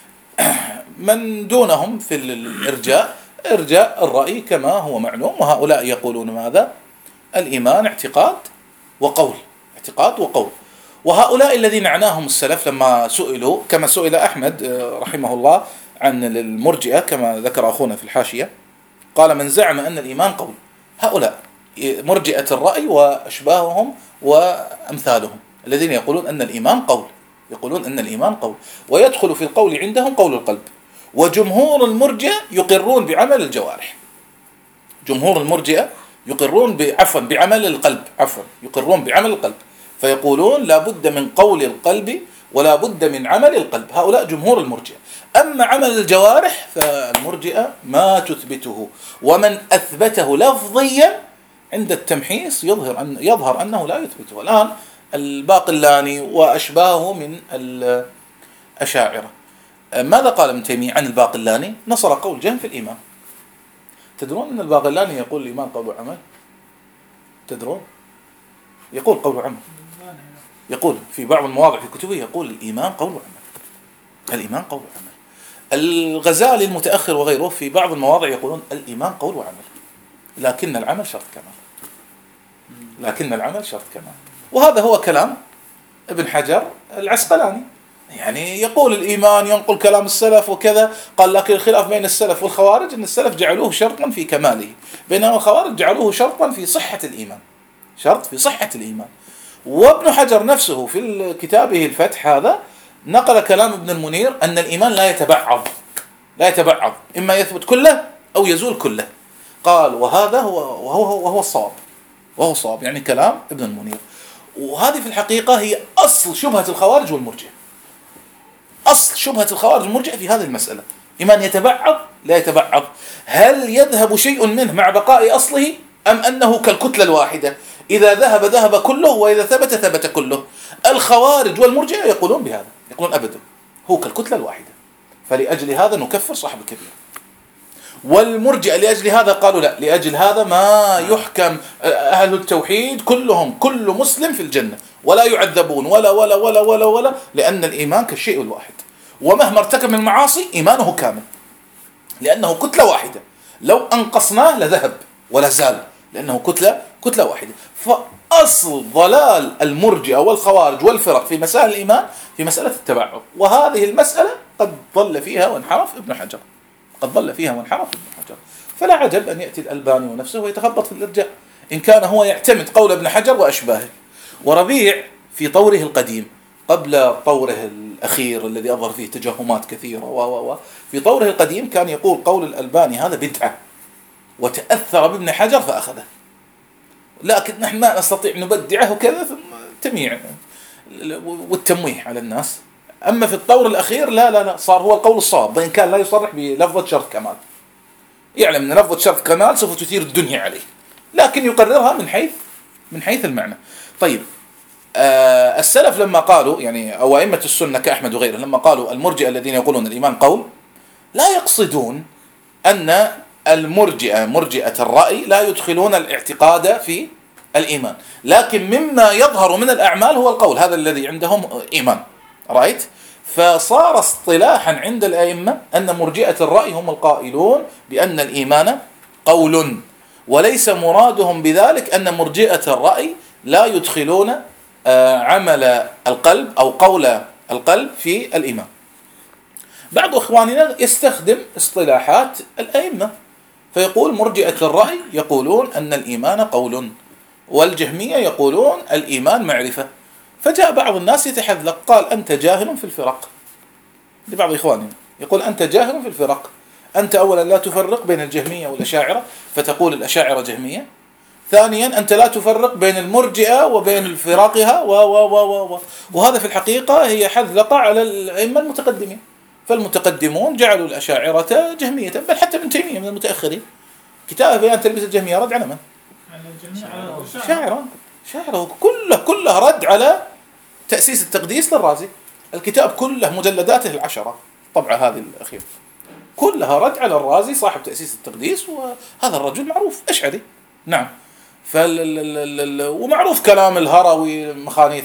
من دونهم في الإرجاء إرجاء الرأي كما هو معلوم، وهؤلاء يقولون ماذا؟ الإيمان اعتقاد وقول، اعتقاد وقول. وهؤلاء الذين عناهم السلف لما سئلوا، كما سئل أحمد رحمه الله عن المرجئة كما ذكر أخونا في الحاشية، قال من زعم أن الإيمان قول، هؤلاء مرجئة الرأي وأشباههم وأمثالهم الذين يقولون أن الإيمان قول، يقولون أن الإيمان قول، ويدخل في القول عندهم قول القلب. وجمهور المرجئة يقرون بعمل الجوارح، جمهور المرجئة يقرون عفوا بعمل القلب عفوا يقرون بعمل القلب، فيقولون لا بد من قول القلب ولا بد من عمل القلب، هؤلاء جمهور المرجئة. أما عمل الجوارح فالمرجئة ما تثبته، ومن أثبته لفظيا عند التمحيص يظهر أن يظهر أنه لا يثبته. الآن الباقلاني وأشباهه من الأشاعرة ماذا قال ابن تيمية عن الباقلاني؟ نصر قول جهم في الإيمان. تدرون أن الباقلاني يقول الإيمان قول وعمل؟ تدرون؟ يقول قول وعمل، يقول في بعض المواضع في كتبه يقول الإيمان قول وعمل، الإيمان قول وعمل. الغزالي المتأخر وغيره في بعض المواضع يقولون الإيمان قول وعمل، لكن العمل شرط كمال، لكن العمل شرط كمال. وهذا هو كلام ابن حجر العسقلاني، يعني يقول الإيمان، ينقل كلام السلف وكذا، قال لكن الخلاف بين السلف والخوارج أن السلف جعلوه شرطا في كماله، بينما الخوارج جعلوه شرطا في صحة الإيمان، شرط في صحة الإيمان. وابن حجر نفسه في كتابه الفتح هذا نقل كلام ابن المنير أن الإيمان لا يتبعض، لا يتبعض، إما يثبت كله أو يزول كله. قال وهذا هو وهو وهو الصواب، وهو الصواب يعني كلام ابن المنير. وهذه في الحقيقة هي أصل شبهة الخوارج والمرجئة، أصل شبهة الخوارج والمرجئة في هذه المسألة. إيمان يتبعض لا يتبعض، هل يذهب شيء منه مع بقاء أصله أم أنه كالكتلة الواحدة، إذا ذهب ذهب كله وإذا ثبت ثبت كله. الخوارج والمرجئة يقولون بهذا، يقولون أبدا هو كالكتلة الواحدة، فلأجل هذا نكفر صاحب الكبير. والمرجئة لأجل هذا قالوا لا، لأجل هذا ما يحكم أهل التوحيد كلهم كل مسلم في الجنة ولا يعذبون ولا ولا ولا ولا ولا، لأن الإيمان كالشيء الواحد، ومهما ارتكب من المعاصي إيمانه كامل، لأنه كتلة واحدة، لو أنقصناه لذهب ولا زال، لأنه كتلة كتلة واحدة. فأصل ضلال المرجئة والخوارج والفرق في مسائل الإيمان في مسألة التبعض، وهذه المسألة قد ضل فيها وانحرف ابن حجر، قد ضل فيها وانحرف ابن حجر. فلا عجب أن يأتي الألباني ونفسه ويتخبط في الإرجاء إن كان هو يعتمد قول ابن حجر وأشباهه. وربيع في طوره القديم قبل طوره الأخير الذي أظهر فيه تجاهمات كثيرة و و في طوره القديم كان يقول قول الألباني هذا بدعة، وتأثر بابن حجر فأخذه، لكن نحن ما نستطيع نبدعه وكذا، ثم تميع والتمويه على الناس. أما في الطور الأخير لا لا لا صار هو القول الصواب، وإن كان لا يصرح بلفظة شرط كمال، يعلم أن لفظة شرط كمال سوف تثير الدنيا عليه، لكن يقررها من حيث من حيث المعنى. طيب آه السلف لما قالوا يعني أو أئمة السنة كأحمد وغيره لما قالوا المرجئة الذين يقولون الإيمان قول، لا يقصدون أن المرجئة مرجئة الرأي لا يدخلون الاعتقاد في الإيمان، لكن مما يظهر من الأعمال هو القول، هذا الذي عندهم إيمان، رأيت؟ فصار اصطلاحا عند الأئمة أن مرجئة الرأي هم القائلون بأن الإيمان قول، وليس مرادهم بذلك أن مرجئة الرأي لا يدخلون عمل القلب أو قول القلب في الإيمان. بعض إخواننا يستخدم اصطلاحات الأئمة فيقول مرجئة الرأي يقولون أن الإيمان قول، والجهمية يقولون الإيمان معرفة. فجاء بعض الناس يتحذلق قال أنت جاهل في الفرق، لبعض إخواننا يقول أنت جاهل في الفرق، أنت أولا لا تفرق بين الجهمية والأشاعرة فتقول الأشاعرة جهمية، ثانيا أنت لا تفرق بين المرجئة وبين فرقها و و و و وهذا في الحقيقة هي حذلقة على الأئمة المتقدمين. فالمتقدمون جعلوا الأشاعرة جهمية، بل حتى ابن تيمية من المتأخرين كتاب بيان تلبيس الجهمية رد على من؟ شاعرة شاعرة كله كله رد على تأسيس التقديس للرازي، الكتاب كله مجلداته العشرة طبعا هذه الأخيرة كلها رد على الرازي صاحب تأسيس التقديس، وهذا الرجل معروف أشعري نعم. فال ومعروف كلام الهروي مخانيث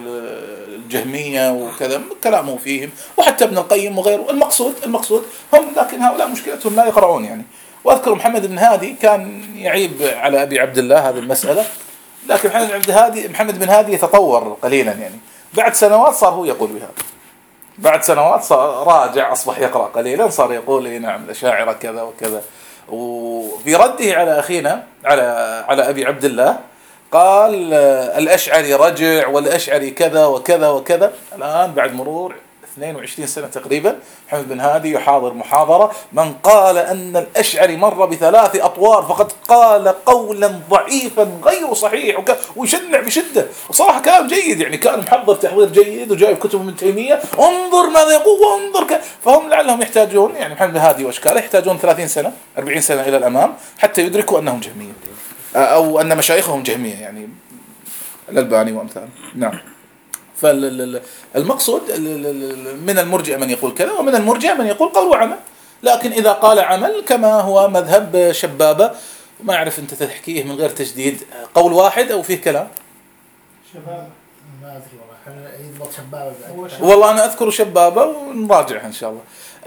الجهمية وكذا كلامه فيهم، وحتى ابن القيم وغيره. المقصود المقصود هم، لكن هؤلاء مشكلتهم لا يقرؤون يعني. واذكر محمد بن هادي كان يعيب على ابي عبد الله هذه المسألة، لكن محمد بن هادي محمد بن هادي يتطور قليلا يعني، بعد سنوات صار هو يقول بهذا، بعد سنوات صار راجع أصبح يقرأ قليلا صار يقول لي نعم الأشاعرة كذا وكذا. وفي رده على أخينا على على أبي عبد الله قال الأشعري رجع والأشعري كذا وكذا وكذا. الآن بعد مرور اثنين وعشرين سنة تقريبا محمد بن هادي يحاضر محاضرة من قال أن الأشعري مر بثلاث أطوار فقد قال قولا ضعيفا غير صحيح ويشنع بشدة، وصراحة كلام جيد يعني، كان محضر تحضير جيد وجايب كتب من تيمية انظر ماذا يقول وانظر ك... فهم لعلهم يحتاجون يعني محمد بن هادي واشكاله يحتاجون ثلاثين سنة أربعين سنة إلى الأمام حتى يدركوا أنهم جهمية أو أن مشايخهم جهمية يعني الألباني وأمثاله. نعم. فالمقصود من المرجئة من يقول كذا، ومن المرجئة من يقول قول وعمل. لكن إذا قال عمل كما هو مذهب شبابة، ما أعرف أنت تحكيه من غير تجديد، قول واحد أو فيه كلام؟ شباب ما أذكر والله، يضبط شبابة. والله أنا أذكر شبابة ونراجعها إن شاء الله.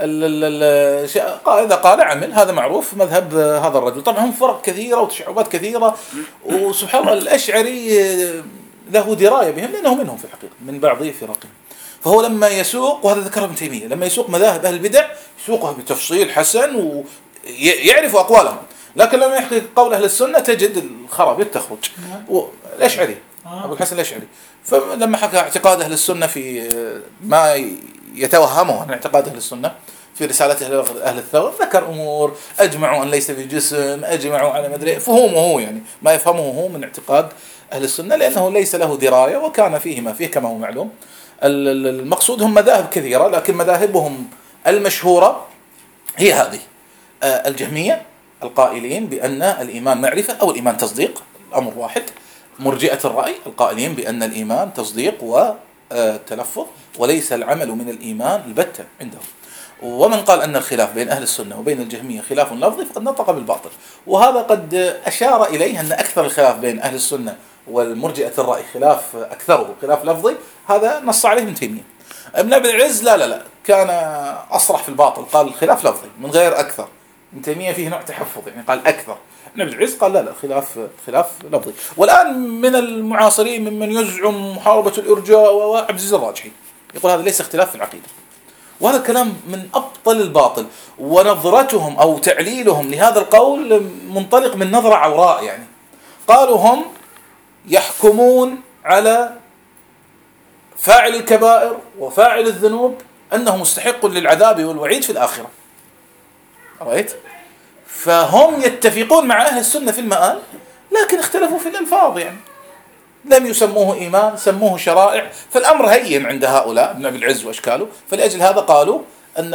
إذا قال عمل هذا معروف مذهب هذا الرجل. طبعا هم فرق كثيرة وتشعبات كثيرة، وسبحان الله الأشعري له دراية بهم لأنه منهم في الحقيقة من بعض فرقهم. فهو لما يسوق، وهذا ذكره ابن تيمية، لما يسوق مذاهب أهل البدع يسوقها بتفصيل حسن ويعرف أقوالهم، لكن لما يحكي قول أهل السنة تجد الخرابيط تخرج. الأشعري أبو الحسن الأشعري فلما حكى اعتقاد أهل السنة في ما يتوهمه عن اعتقاد أهل السنة في رسالته أهل الثور، ذكر أمور أجمعوا أن ليس بجسم، أجمعوا على مدري فهمه هو، يعني ما يفهمه هو من اعتقاد أهل السنة، لأنه ليس له دراية وكان فيه ما فيه كما هو معلوم. المقصود هم مذاهب كثيرة، لكن مذاهبهم المشهورة هي هذه: الجهمية القائلين بأن الإيمان معرفة أو الإيمان تصديق، الأمر واحد. مرجئة الرأي القائلين بأن الإيمان تصديق وتلفظ وليس العمل من الإيمان البتة عندهم. ومن قال أن الخلاف بين أهل السنة وبين الجهمية خلاف لفظي فقد نطق بالباطل، وهذا قد أشار إليه أن أكثر الخلاف بين أهل السنة والمرجئة الرأي خلاف أكثره خلاف لفظي، هذا نص عليه ابن تيمية. ابن أبي العز لا لا لا كان أصرح في الباطل، قال خلاف لفظي من غير أكثر. ابن تيمية فيه نوع تحفظ، يعني قال أكثر. ابن أبي العز قال لا لا خلاف خلاف لفظي. والآن من المعاصرين ممن يزعم محاربة الإرجاء وعبد العزيز الراجحي يقول هذا ليس اختلاف في العقيدة، وهذا كلام من أبطل الباطل. ونظرتهم أو تعليلهم لهذا القول منطلق من نظرة عوراء، يعني قالوا هم يحكمون على فاعل الكبائر وفاعل الذنوب أنه مستحق للعذاب والوعيد في الآخرة. رأيت؟ فهم يتفقون مع أهل السنة في المآل، لكن اختلفوا في الألفاظ، يعني لم يسموه إيمان، سموه شرائع، فالأمر هين عند هؤلاء ابن أبي العز وأشكاله. فلأجل هذا قالوا أن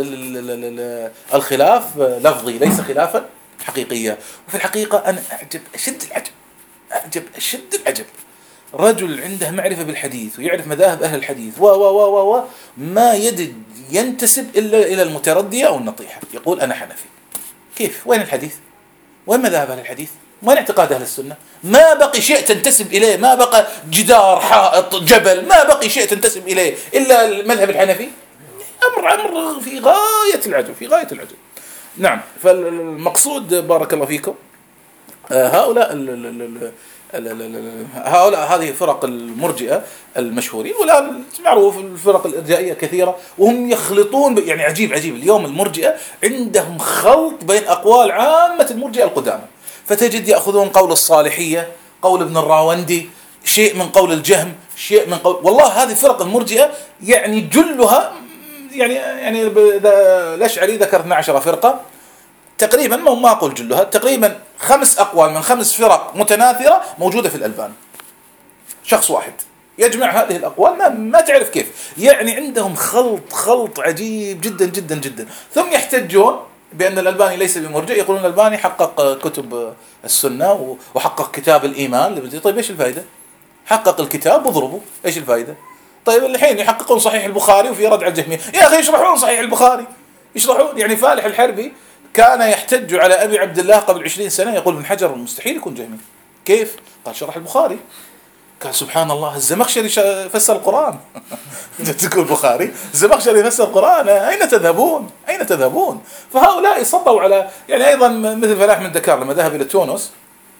الخلاف لفظي ليس خلافا حقيقيا. وفي الحقيقة أنا أعجب أشد العجب أعجب أشد العجب رجل عنده معرفة بالحديث ويعرف مذاهب أهل الحديث و و و و ما يدد ينتسب إلا إلى المتردية أو النطيحة، يقول أنا حنفي. كيف؟ وين الحديث؟ وين مذاهب أهل الحديث؟ وين اعتقاد أهل السنة؟ ما بقي شيء تنتسب إليه، ما بقى جدار، حائط، جبل، ما بقي شيء تنتسب إليه إلا المذهب الحنفي. أمر أمر في غاية العجب، في غاية العجب. نعم. فالمقصود بارك الله فيكم هؤلاء ال ال ال هؤلاء هذه فرق المرجئة المشهورين، والآن معروف الفرق الإرجائية كثيرة، وهم يخلطون يعني عجيب عجيب. اليوم المرجئة عندهم خلط بين أقوال عامة المرجئة القدامى، فتجد يأخذون قول الصالحية، قول ابن الراوندي، شيء من قول الجهم، شيء من قول، والله هذه فرق المرجئة يعني جلها يعني يعني الأشعري ذكر اثنتي عشرة فرقة تقريبا، ما ما أقول جلها، تقريبا خمس أقوال من خمس فرق متناثرة موجودة في الألباني، شخص واحد يجمع هذه الأقوال، ما ما تعرف كيف، يعني عندهم خلط خلط عجيب جدا جدا جدا. ثم يحتجون بأن الألباني ليس بمرجئ، يقولون الألباني حقق كتب السنة وحقق كتاب الإيمان. طيب إيش الفائدة؟ حقق الكتاب وضربه، إيش الفائدة؟ طيب الحين يحققون صحيح البخاري وفي رد على الجهمية، يا أخي يشرحون صحيح البخاري، يشرحون. يعني فالح الحربي كان يحتج على أبي عبد الله قبل عشرين سنة، يقول ابن حجر مستحيل يكون جهمي. كيف؟ قال شرح البخاري. قال سبحان الله الزمخشري فسر القرآن. تقول البخاري الزمخشري فسر القرآن، أين تذهبون؟ أين تذهبون؟ فهؤلاء صدوا على، يعني أيضا مثل فلاح من دكار لما ذهب إلى تونس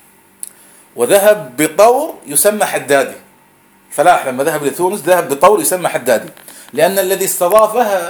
وذهب بطور يسمى حدادي. فلاح لما ذهب إلى تونس ذهب بطور يسمى حدادي، لأن الذي استضافه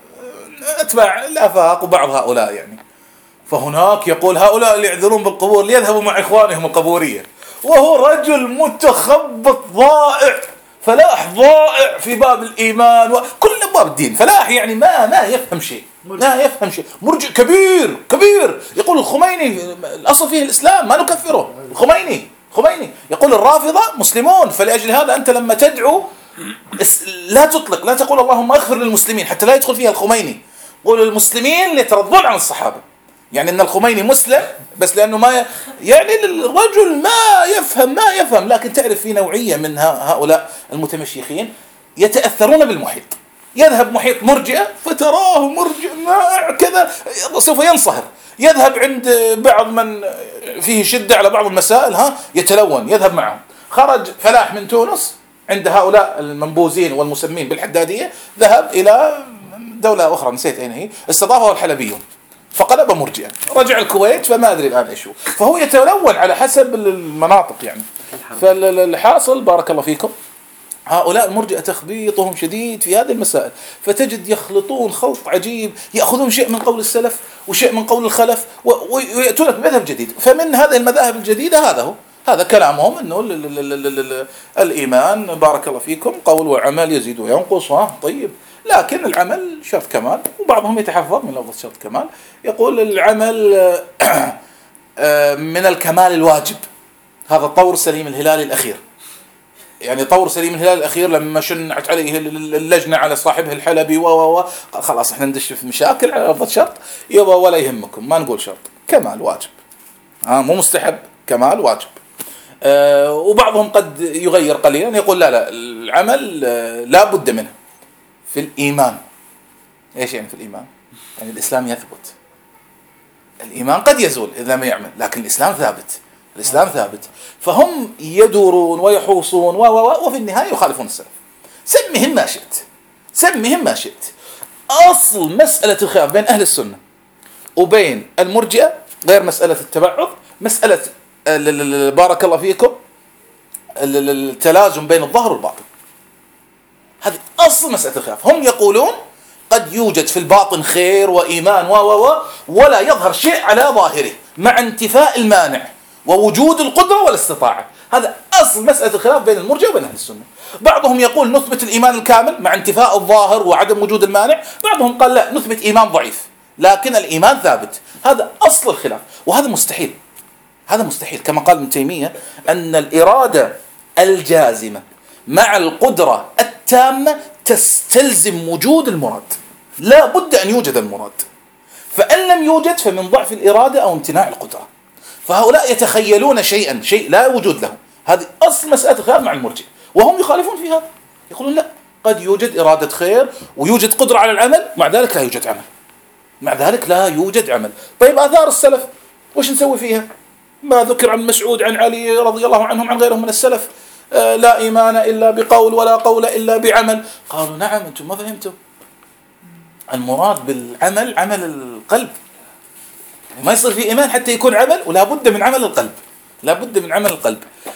أتباع الآفاق وبعض هؤلاء يعني. فهناك يقول هؤلاء اللي يعذرون بالقبور ليذهبوا مع إخوانهم القبورية، وهو رجل متخبط ضائع، فلاح ضائع في باب الإيمان وكل باب الدين. فلاح يعني ما ما يفهم شيء، لا يفهم شيء، مرجئ كبير كبير. يقول الخميني الأصل فيه الإسلام ما نكفره. الخميني خميني يقول الرافضة مسلمون، فلأجل هذا أنت لما تدعو لا تطلق، لا تقول اللهم اغفر للمسلمين حتى لا يدخل فيها الخميني، قول المسلمين اللي يترضون عن الصحابة. يعني أن الخميني مسلم بس لأنه ما ي... يعني الرجل ما يفهم ما يفهم لكن تعرف في نوعية من هؤلاء المتمشيخين يتأثرون بالمحيط. يذهب محيط مرجئة فتراه مرجئ ما كذا سوف ينصهر. يذهب عند بعض من فيه شدة على بعض المسائل ها يتلون يذهب معهم. خرج فلاح من تونس عند هؤلاء المنبوذين والمسمين بالحدادية ذهب إلى دولة أخرى نسيت أين هي استضافه الحلبيون فقلب مرجئا. رجع الكويت فما أدري الآن إيش هو. فهو يتلون على حسب المناطق يعني. فالحاصل بارك الله فيكم هؤلاء المرجئة تخبيطهم شديد في هذه المسائل. فتجد يخلطون خلط عجيب يأخذون شيء من قول السلف وشيء من قول الخلف ويأتون لك بمذهب جديد. فمن هذه المذاهب الجديدة هذا هو هذا كلامهم أنه الإيمان بارك الله فيكم قول وعمل يزيد وينقص. ها طيب لكن العمل شرط كمال. وبعضهم يتحفظ من لفظ شرط كمال يقول العمل من الكمال الواجب. هذا طور سليم الهلالي الأخير. يعني طور سليم الهلال الأخير لما شنعت عليه اللجنة على صاحبه الحلبي و و خلاص احنا ندش في مشاكل على لفظ شرط يبا ولا يهمكم ما نقول شرط كمال واجب. ها مو مستحب كمال واجب. أه وبعضهم قد يغير قليلا يقول لا لا العمل أه لا بد منه. في الإيمان إيش يعني في الإيمان؟ يعني الإسلام يثبت. الإيمان قد يزول إذا ما يعمل لكن الإسلام ثابت. الإسلام ثابت. فهم يدورون ويحوصون و و وفي النهاية يخالفون السلف. سمهم ما شئت سمهم ما شئت. أصل مسألة الخلاف بين أهل السنة وبين المرجئة غير مسألة التبعض مسألة بارك الله فيكم التلازم بين الظاهر والباطن. هذه أصل مسألة الخلاف. هم يقولون قد يوجد في الباطن خير وإيمان و و ولا يظهر شيء على ظاهره مع انتفاء المانع ووجود القدرة والاستطاعة. هذا أصل مسألة الخلاف بين المرجئة وبين أهل السنة. بعضهم يقول نثبت الإيمان الكامل مع انتفاء الظاهر وعدم وجود المانع. بعضهم قال لا نثبت إيمان ضعيف لكن الإيمان ثابت. هذا أصل الخلاف وهذا مستحيل. هذا مستحيل كما قال ابن تيمية أن الإرادة الجازمة مع القدرة التامة تستلزم وجود المراد. لا بد أن يوجد المراد. فإن لم يوجد فمن ضعف الإرادة أو امتناع القدرة. فهؤلاء يتخيلون شيئا شيء لا وجود له. هذه أصل مسألة الخلاف مع المرجئة وهم يخالفون في هذا. يقولون لا قد يوجد إرادة خير ويوجد قدرة على العمل مع ذلك لا يوجد عمل. مع ذلك لا يوجد عمل. طيب آثار السلف وش نسوي فيها؟ ما ذكر عن مسعود عن علي رضي الله عنهم عن غيرهم من السلف آه لا إيمان إلا بقول ولا قول إلا بعمل. قالوا نعم أنتم ما فهمتم. المراد بالعمل عمل القلب. ما يصير في إيمان حتى يكون عمل ولا بد من عمل القلب. لا بد من عمل القلب.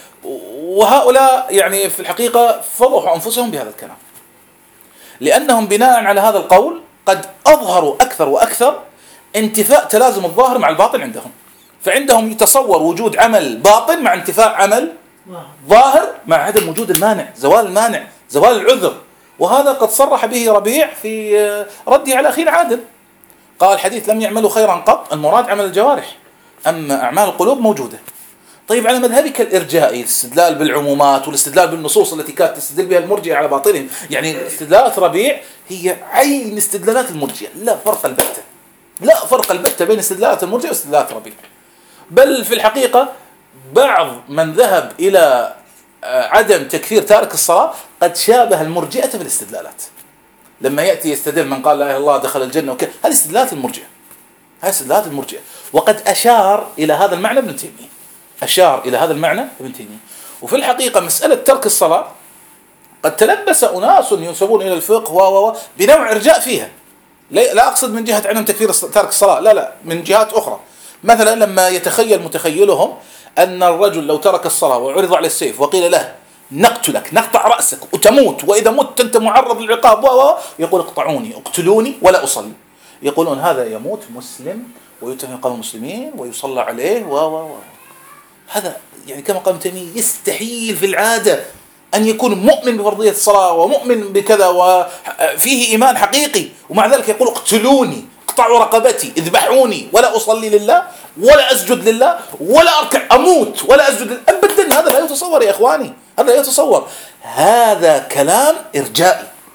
وهؤلاء يعني في الحقيقة فضحوا أنفسهم بهذا الكلام لأنهم بناء على هذا القول قد أظهروا أكثر وأكثر انتفاء تلازم الظاهر مع الباطن عندهم. فعندهم يتصور وجود عمل باطن مع انتفاء عمل ظاهر مع عدم وجود المانع زوال المانع زوال العذر. وهذا قد صرح به ربيع في رده على أخينا عادل قال حديث لم يعملوا خيرا قط المراد عمل الجوارح أما أعمال القلوب موجودة. طيب على مذهبك الإرجائي الاستدلال بالعمومات والاستدلال بالنصوص التي كانت تستدل بها المرجئة على باطلهم يعني استدلالات ربيع هي عين استدلالات المرجئة لا فرق البتة لا فرق البتة بين استدلالات المرجئة واستدلالات ربيع. بل في الحقيقة بعض من ذهب إلى عدم تكفير تارك الصلاة قد شابه المرجئة في الاستدلالات. لما يأتي يستدل من قال لا إله إلا الله دخل الجنة وكذا هذه استدلالات المرجئة هذه استدلالات المرجئة. وقد أشار إلى هذا المعنى ابن تيمية أشار إلى هذا المعنى ابن تيمية. وفي الحقيقة مسألة ترك الصلاة قد تلبس أناس ينسبون إلى الفقه و بنوع إرجاء فيها. لا أقصد من جهة عدم تكفير تارك الصلاة لا لا من جهات أخرى. مثلا لما يتخيل متخيلهم أن الرجل لو ترك الصلاة وعرض على السيف وقيل له نقتلك نقطع رأسك وتموت وإذا مت أنت معرض للعقاب و يقول اقطعوني اقتلوني ولا أصلي. يقولون هذا يموت مسلم ويتهم قوم المسلمين ويصلى عليه و و هذا يعني كما قال ابن تيمية يستحيل في العادة أن يكون مؤمن بفرضية الصلاة ومؤمن بكذا وفيه إيمان حقيقي ومع ذلك يقول اقتلوني اقطعوا رقبتي اذبحوني ولا أصلي لله ولا أسجد لله ولا أركع أموت ولا أسجد لله. أبدا هذا لا يتصور يا إخواني هذا لا يتصور. هذا كلام إرجائي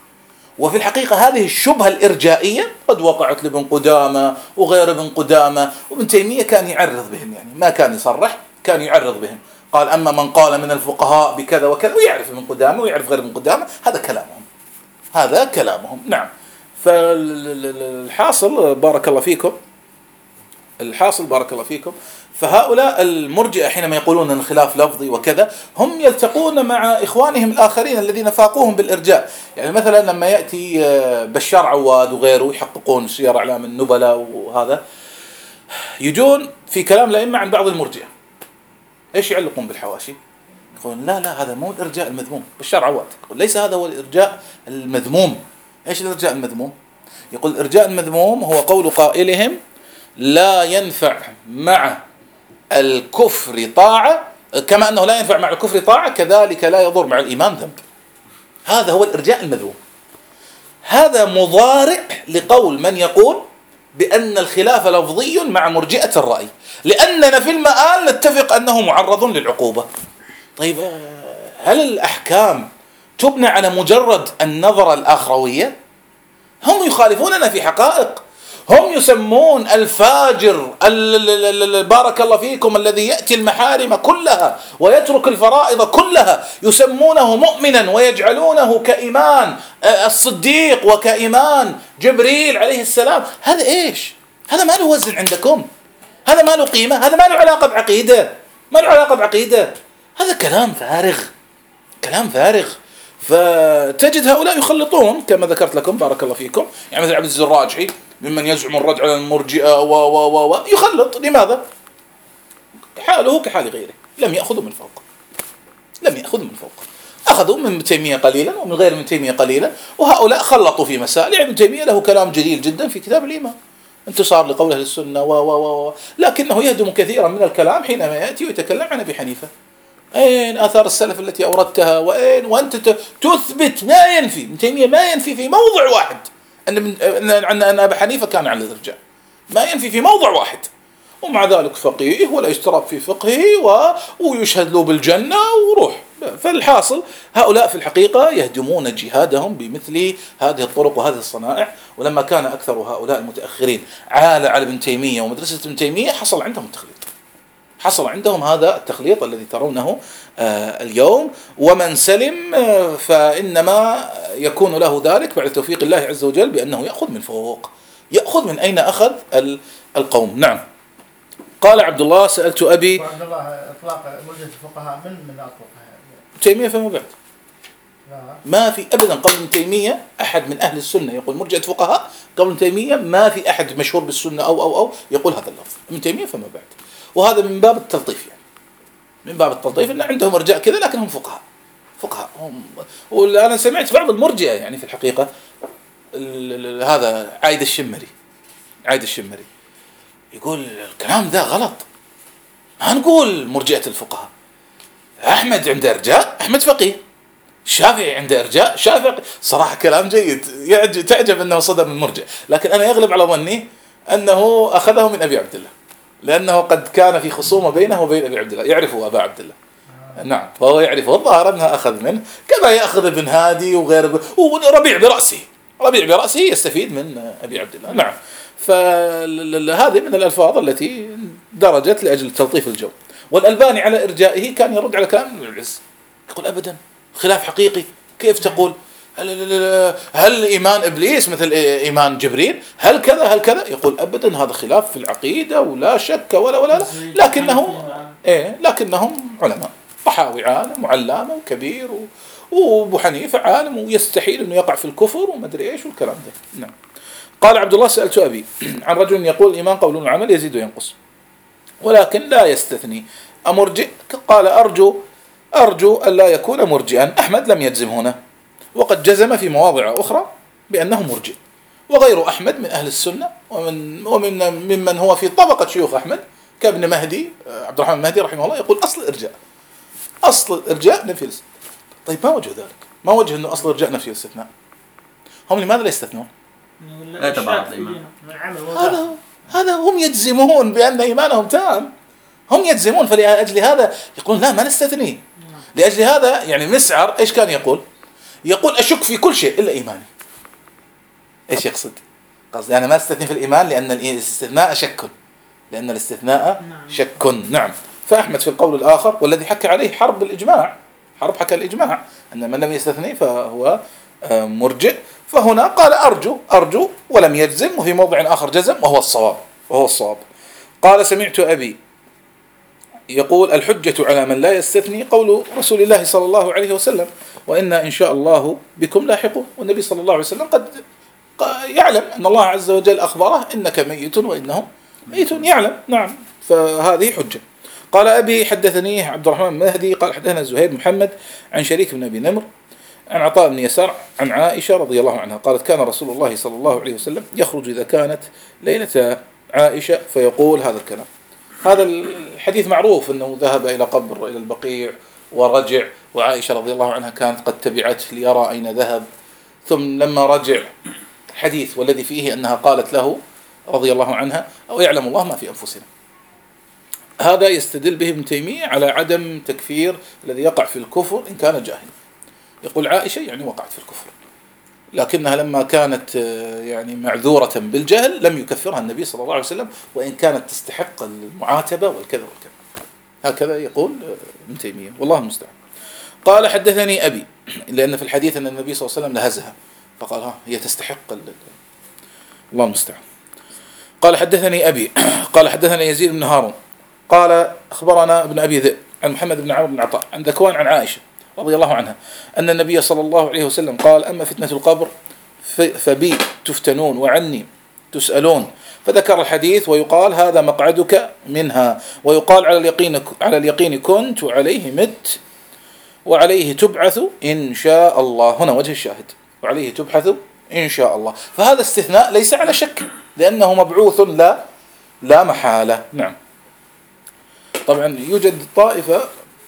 وفي الحقيقة هذه الشبهة الإرجائية قد وقعت لابن قدامة وغير ابن قدامة، وابن تيمية كان يعرض بهم، يعني ما كان يصرح، كان يعرض بهم. قال أما من قال من الفقهاء بكذا وكذا، ويعرف ابن قدامة ويعرف غير ابن قدامة، هذا كلامهم، هذا كلامهم. نعم. فالحاصل بارك الله فيكم، الحاصل بارك الله فيكم فهؤلاء المرجئة حينما يقولون أن الخلاف لفظي وكذا، هم يلتقون مع إخوانهم الآخرين الذين فاقوهم بالإرجاء. يعني مثلا لما يأتي بشار عواد وغيره يحققون سير أعلام النبلاء وهذا، يجون في كلام الأئمة عن بعض المرجئة، إيش يعلقون بالحواشي؟ يقولون لا لا هذا مو الإرجاء المذموم. بشار عواد يقول ليس هذا هو الإرجاء المذموم. إيش الإرجاء المذموم؟ يقول الإرجاء المذموم هو قول قائلهم لا ينفع مع الكفر طاعة، كما أنه لا ينفع مع الكفر طاعة كذلك لا يضر مع الإيمان ذنب. هذا هو الإرجاء المذموم. هذا مضارع لقول من يقول بأن الخلاف لفظي مع مرجئة الرأي، لأننا في المآل نتفق أنه معرض للعقوبة. طيب هل الأحكام تبنى على مجرد النظرة الآخروية؟ هم يخالفوننا في حقائق. هم يسمون الفاجر بارك الله فيكم الذي يأتي المحارم كلها ويترك الفرائض كلها، يسمونه مؤمنا ويجعلونه كإيمان الصديق وكإيمان جبريل عليه السلام. هذا إيش؟ هذا ما له وزن عندكم، هذا ما له قيمة، هذا ما له علاقة بعقيدة، ما له علاقة بعقيدة، هذا كلام فارغ، كلام فارغ. فتجد هؤلاء يخلطون كما ذكرت لكم بارك الله فيكم، يعني مثل عبد العزيز الراجحي ممن يزعم الرد على المرجئة و و و يخلط. لماذا؟ حاله كحال غيره، لم يأخذوا من فوق، لم يأخذوا من فوق، أخذوا من ابن تيمية قليلا ومن غير ابن تيمية قليلا، وهؤلاء خلطوا في مسائل. ابن تيمية له كلام جليل جدا في كتاب الإيمان، انتصار لقول أهل السنة و و و لكنه يهدم كثيرا من الكلام حينما يأتي ويتكلم عن أبي حنيفة. أين آثار السلف التي أوردتها؟ وأين وأنت تثبت ما ينفي. ابن تيمية ما ينفي في موضع واحد أن أن أن أبا حنيفة كان على الإرجاء، ما ينفي في موضع واحد، ومع ذلك فقيه ولا يستراب في فقهه ويشهد له بالجنة وروح. فالحاصل هؤلاء في الحقيقة يهدمون جهادهم بمثل هذه الطرق وهذه الصنائع. ولما كان أكثر هؤلاء المتأخرين عال على ابن تيمية ومدرسة ابن تيمية، حصل عندهم التخليط، حصل عندهم هذا التخليط الذي ترونه آه اليوم. ومن سلم آه فإنما يكون له ذلك بعد توفيق الله عز وجل بأنه يأخذ من فوق. يأخذ من أين أخذ القوم؟ نعم. قال عبد الله سألت أبي عبد الله إطلاق مرجئة الفقهاء من من أطلقها تيمية فما بعد ما في أبدا قبل ابن تيمية أحد من أهل السنة يقول مرجئة فقهاء. قبل ابن تيمية ما في أحد مشهور بالسنة أو أو أو يقول هذا اللفظ. ابن تيمية فما بعد. وهذا من باب التلطيف، يعني من باب التلطيف إن عندهم إرجاء كذا لكنهم فقهاء فقهاء هم. وأنا سمعت بعض المرجئة يعني في الحقيقة هذا عايد الشمري عايد الشمري يقول الكلام ذا غلط، ما نقول مرجئة الفقهاء. أحمد عنده إرجاء، أحمد فقيه. الشافعي عنده إرجاء، شافعي. صراحة كلام جيد، يعجب تعجب أنه صدر من مرجئ، لكن أنا يغلب على ظني أنه أخذه من أبي عبد الله، لأنه قد كان في خصومة بينه وبين أبي عبد الله، يعرفه أبا عبد الله. نعم، فهو يعرفه، الظاهر أنها أخذ منه كما يأخذ ابن هادي وغيره، وربيع برأسه ربيع برأسه يستفيد من أبي عبد الله. نعم. فهذه من الألفاظ التي درجت لأجل تلطيف الجو. والألباني على إرجائه كان يرد على كلام ابن العز، يقول أبدا خلاف حقيقي، كيف تقول هل, هل إيمان إبليس مثل إيمان جبريل؟ هل كذا هل كذا؟ يقول أبدا هذا خلاف في العقيدة ولا شك ولا ولا لا. لكنهم إيه لكنهم علماء، طحاوي عالم وعلامة وكبير، وأبو حنيفة عالم ويستحيل أنه يقع في الكفر وما أدري إيش والكلام ده. نعم. قال عبد الله سألت أبي عن رجل يقول الإيمان قول وعمل يزيد وينقص ولكن لا يستثني أمرجئ. قال أرجو أرجو أن لا يكون مرجئا. أحمد لم يجزم هنا، وقد جزم في مواضع أخرى بأنه مرجئ. وغير أحمد من أهل السنة ومن ومن ممن هو في طبقة شيوخ أحمد كابن مهدي عبد الرحمن المهدي رحمه الله يقول أصل الإرجاء أصل الإرجاء نفي الاستثناء. طيب ما وجه ذلك؟ ما وجه أنه أصل الإرجاء نفي الاستثناء؟ هم لماذا لا يستثنون؟ لا يتبعض الإيمان. هذا هذا هم يجزمون بأن إيمانهم تام، هم يجزمون. فلأجل هذا يقولون لا ما نستثني. لأجل هذا يعني مسعر إيش كان يقول؟ يقول أشك في كل شيء إلا إيماني. إيش يقصد؟ قصدي أنا ما استثني في الإيمان لأن الاستثناء شك، لأن الاستثناء شك. نعم. فأحمد في القول الآخر والذي حكى عليه حرب بالإجماع، حرب حكى الإجماع أن من لم يستثني فهو مرجئ، فهنا قال أرجو أرجو ولم يجزم، وفي موضع آخر جزم وهو الصواب وهو الصواب. قال سمعت أبي يقول الحجة على من لا يستثني قول رسول الله صلى الله عليه وسلم وإنا إن شاء الله بكم لاحقون. والنبي صلى الله عليه وسلم قد يعلم أن الله عز وجل أخبره إنك ميت وإنهم ميت، يعلم. نعم. فهذه حجة. قال أبي حدثني عبد الرحمن المهدي قال حدثنا زهير محمد عن شريك بن أبي نمر عن عطاء بن يسار عن عائشة رضي الله عنها قالت كان رسول الله صلى الله عليه وسلم يخرج إذا كانت ليلة عائشة فيقول هذا الكلام. هذا الحديث معروف أنه ذهب إلى قبر إلى البقيع ورجع، وعائشة رضي الله عنها كانت قد تبعته ليرى أين ذهب، ثم لما رجع حديث والذي فيه أنها قالت له رضي الله عنها أو يعلم الله ما في أنفسنا. هذا يستدل به ابن تيمية على عدم تكفير الذي يقع في الكفر إن كان جاهل. يقول عائشة يعني وقعت في الكفر، لكنها لما كانت يعني معذورة بالجهل لم يكفرها النبي صلى الله عليه وسلم وإن كانت تستحق المعاتبة والكذا والكذا. هكذا يقول ابن تيمية والله المستعان. قال حدثني أبي، لأن في الحديث أن النبي صلى الله عليه وسلم نهزها فقال ها هي تستحق الله المستعان. قال حدثني أبي قال حدثنا يزيد بن هارون قال أخبرنا ابن أبي ذئب عن محمد بن عمرو بن عطاء عن ذكوان عن عائشة رضي الله عنها أن النبي صلى الله عليه وسلم قال أما فتنة القبر فبي تفتنون وعني تسألون، فذكر الحديث ويقال هذا مقعدك منها، ويقال على اليقين على اليقين كنت وعليه مت وعليه تبعث إن شاء الله. هنا وجه الشاهد وعليه تبعث إن شاء الله. فهذا استثناء ليس على شك لأنه مبعوث لا لا محالة. نعم. طبعا يوجد طائفة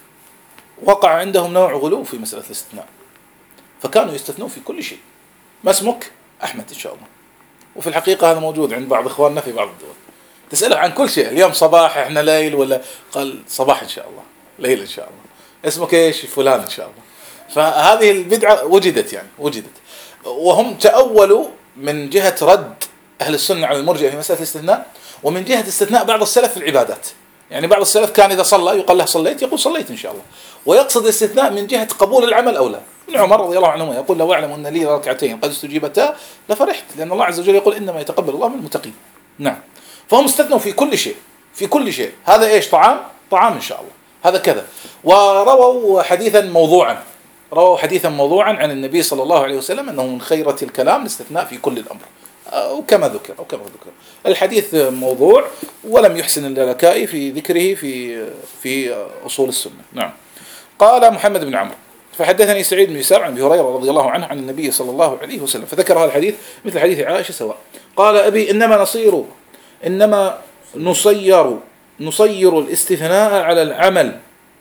وقع عندهم نوع غلو في مسألة الاستثناء، فكانوا يستثنون في كل شيء. ما اسمك؟ أحمد إن شاء الله. وفي الحقيقة هذا موجود عند بعض إخواننا في بعض الدول، تسأله عن كل شيء، اليوم صباح إحنا ليل ولا قال صباح إن شاء الله، ليل إن شاء الله، اسمك إيش؟ فلان إن شاء الله. فهذه البدعة وجدت يعني وجدت، وهم تأولوا من جهة رد أهل السنة على المرجئة في مسألة الاستثناء، ومن جهة استثناء بعض السلف في العبادات. يعني بعض السلف كان إذا صلى يقال له صليت يقول صليت إن شاء الله، ويقصد الاستثناء من جهة قبول العمل أو لا. ابن عمر رضي الله عنه يقول لو أعلم أن لي ركعتين قد استجيبتا لفرحت، لأن الله عز وجل يقول إنما يتقبل الله من المتقين. نعم. فهم استثنوا في كل شيء في كل شيء. هذا إيش؟ طعام طعام إن شاء الله، هذا كذا. ورووا حديثا موضوعا رووا حديثا موضوعا عن النبي صلى الله عليه وسلم أنه من خيرة الكلام الاستثناء في كل الأمر، أو كما ذكر أو كما ذكر. الحديث موضوع ولم يحسن اللالكائي في ذكره في في أصول السنة. نعم. قال محمد بن عمرو فحدثني سعيد بن يسار عن أبي هريرة رضي الله عنه عن النبي صلى الله عليه وسلم فذكر هذا الحديث مثل حديث عائشة سواء. قال أبي إنما نصير إنما نصير نصير الاستثناء على العمل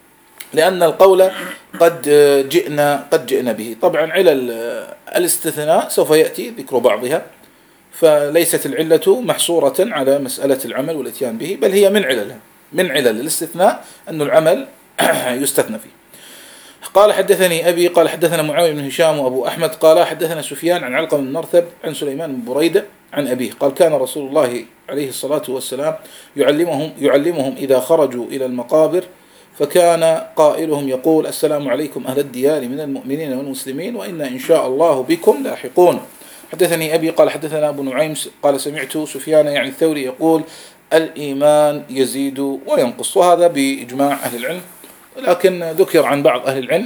لأن القول قد جئنا قد جئنا به. طبعا علل الاستثناء سوف يأتي ذكر بعضها، فليست العلة محصورة على مسألة العمل والاتيان به، بل هي من عللها من علل الاستثناء أن العمل يستثنى فيه. قال حدثني أبي قال حدثنا معاوية بن هشام وأبو أحمد قال حدثنا سفيان عن علقمة بن مرثد عن سليمان بن بريدة عن أبيه قال كان رسول الله عليه الصلاة والسلام يعلمهم يعلمهم إذا خرجوا إلى المقابر فكان قائلهم يقول السلام عليكم أهل الديار من المؤمنين والمسلمين وإنا إن شاء الله بكم لاحقون. حدثني أبي قال حدثنا أبو نعيم قال سمعت سفيان يعني الثوري يقول الإيمان يزيد وينقص، وهذا بإجماع أهل العلم، لكن ذكر عن بعض أهل العلم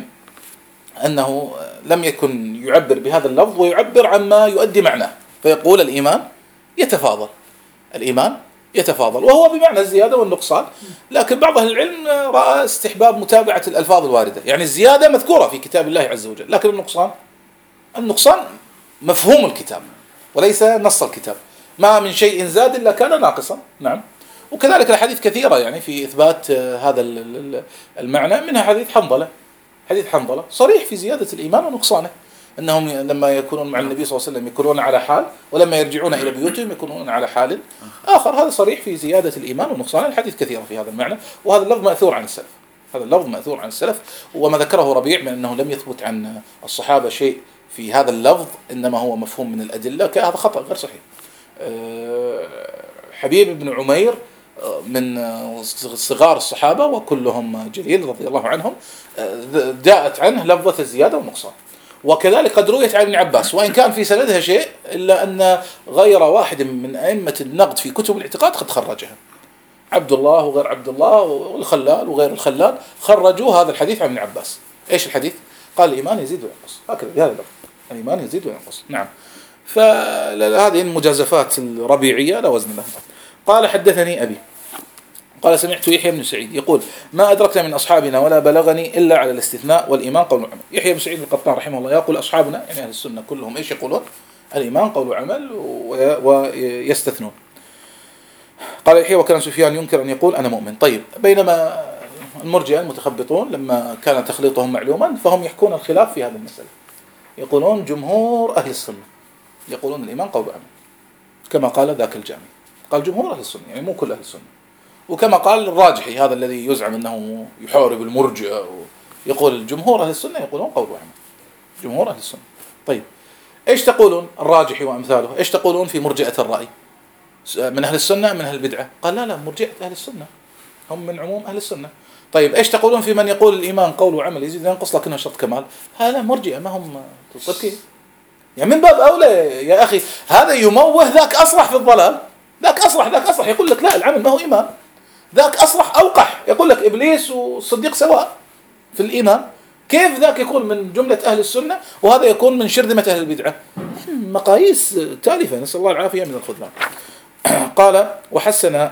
أنه لم يكن يعبر بهذا اللفظ ويعبر عما يؤدي معناه، فيقول الإيمان يتفاضل الإيمان يتفاضل وهو بمعنى الزيادة والنقصان، لكن بعض أهل العلم رأى استحباب متابعة الألفاظ الواردة. يعني الزيادة مذكورة في كتاب الله عز وجل، لكن النقصان النقصان مفهوم الكتاب وليس نص الكتاب، ما من شيء زاد إلا كان ناقصا. نعم. وكذلك الحديث كثيرة يعني في إثبات هذا المعنى، منها حديث حنظلة حديث حنظلة صريح في زيادة الإيمان ونقصانه، أنهم لما يكونون مع النبي صلى الله عليه وسلم يكونون على حال ولما يرجعون إلى بيوتهم يكونون على حال آخر. هذا صريح في زيادة الإيمان ونقصانه. الحديث كثيرة في هذا المعنى، وهذا اللفظ مأثور عن السلف هذا اللفظ مأثور عن السلف وما ذكره ربيع من أنه لم يثبت عن الصحابة شيء في هذا اللفظ إنما هو مفهوم من الأدلة، هذا خطأ غير صحيح. حبيب بن عمير من صغار الصحابة وكلهم جليل رضي الله عنهم، جاءت عنه لفظة الزيادة والنقصان. وكذلك قد رويت عن ابن عباس، وإن كان في سندها شيء إلا أن غير واحد من أئمة النقد في كتب الاعتقاد قد خرجها، عبد الله وغير عبد الله والخلال وغير الخلال خرجوا هذا الحديث عن ابن عباس. إيش الحديث؟ قال الإيمان يزيد وينقص، هكذا بهذا اللفظ، الإيمان يزيد وينقص. نعم. فهذه المجازفات الربيعية لا وزن لها. قال حدثني أبي قال سمعت يحيى بن سعيد يقول ما أدركنا من أصحابنا ولا بلغني إلا على الاستثناء والإيمان قول وعمل. يحيى بن سعيد القطان رحمه الله يقول أصحابنا يعني أهل السنة كلهم إيش يقولون؟ الإيمان قول وعمل ويستثنون. قال يحيى وكان سفيان ينكر أن يقول أنا مؤمن. طيب، بينما المرجئة المتخبطون لما كان تخليطهم معلوما فهم يحكون الخلاف في هذه المسألة. يقولون جمهور أهل السنة يقولون الإيمان قول وعمل كما قال ذاك الجامي، قال جمهور أهل السنة يعني مو كل أهل السنة. وكما قال الراجحي هذا الذي يزعم أنه يحارب المرجئة يقول الجمهور أهل السنة يقولون قول وعمل، جمهور أهل السنة. طيب، إيش تقولون الراجحي وأمثاله؟ إيش تقولون في مرجئة الرأي؟ من أهل السنة من أهل البدعة؟ قال لا لا مرجئة أهل السنة هم من عموم أهل السنة. طيب، إيش تقولون في من يقول الإيمان قول وعمل يزيد وينقص لكنه شرط كمال؟ هذا مرجئة ما هم. طيب كيف؟ يعني من باب أولى يا أخي، هذا يموه ذاك أصرح في الضلال، ذاك أصرح ذاك أصرح يقول لك لا العمل ما هو إيمان، ذاك أصرح أوقح يقول لك إبليس والصديق سواء في الإيمان. كيف ذاك يكون من جملة أهل السنة وهذا يكون من شرذمة أهل البدعة؟ مقاييس تالفة، نسأل الله العافية من الخذلان. قال وحسن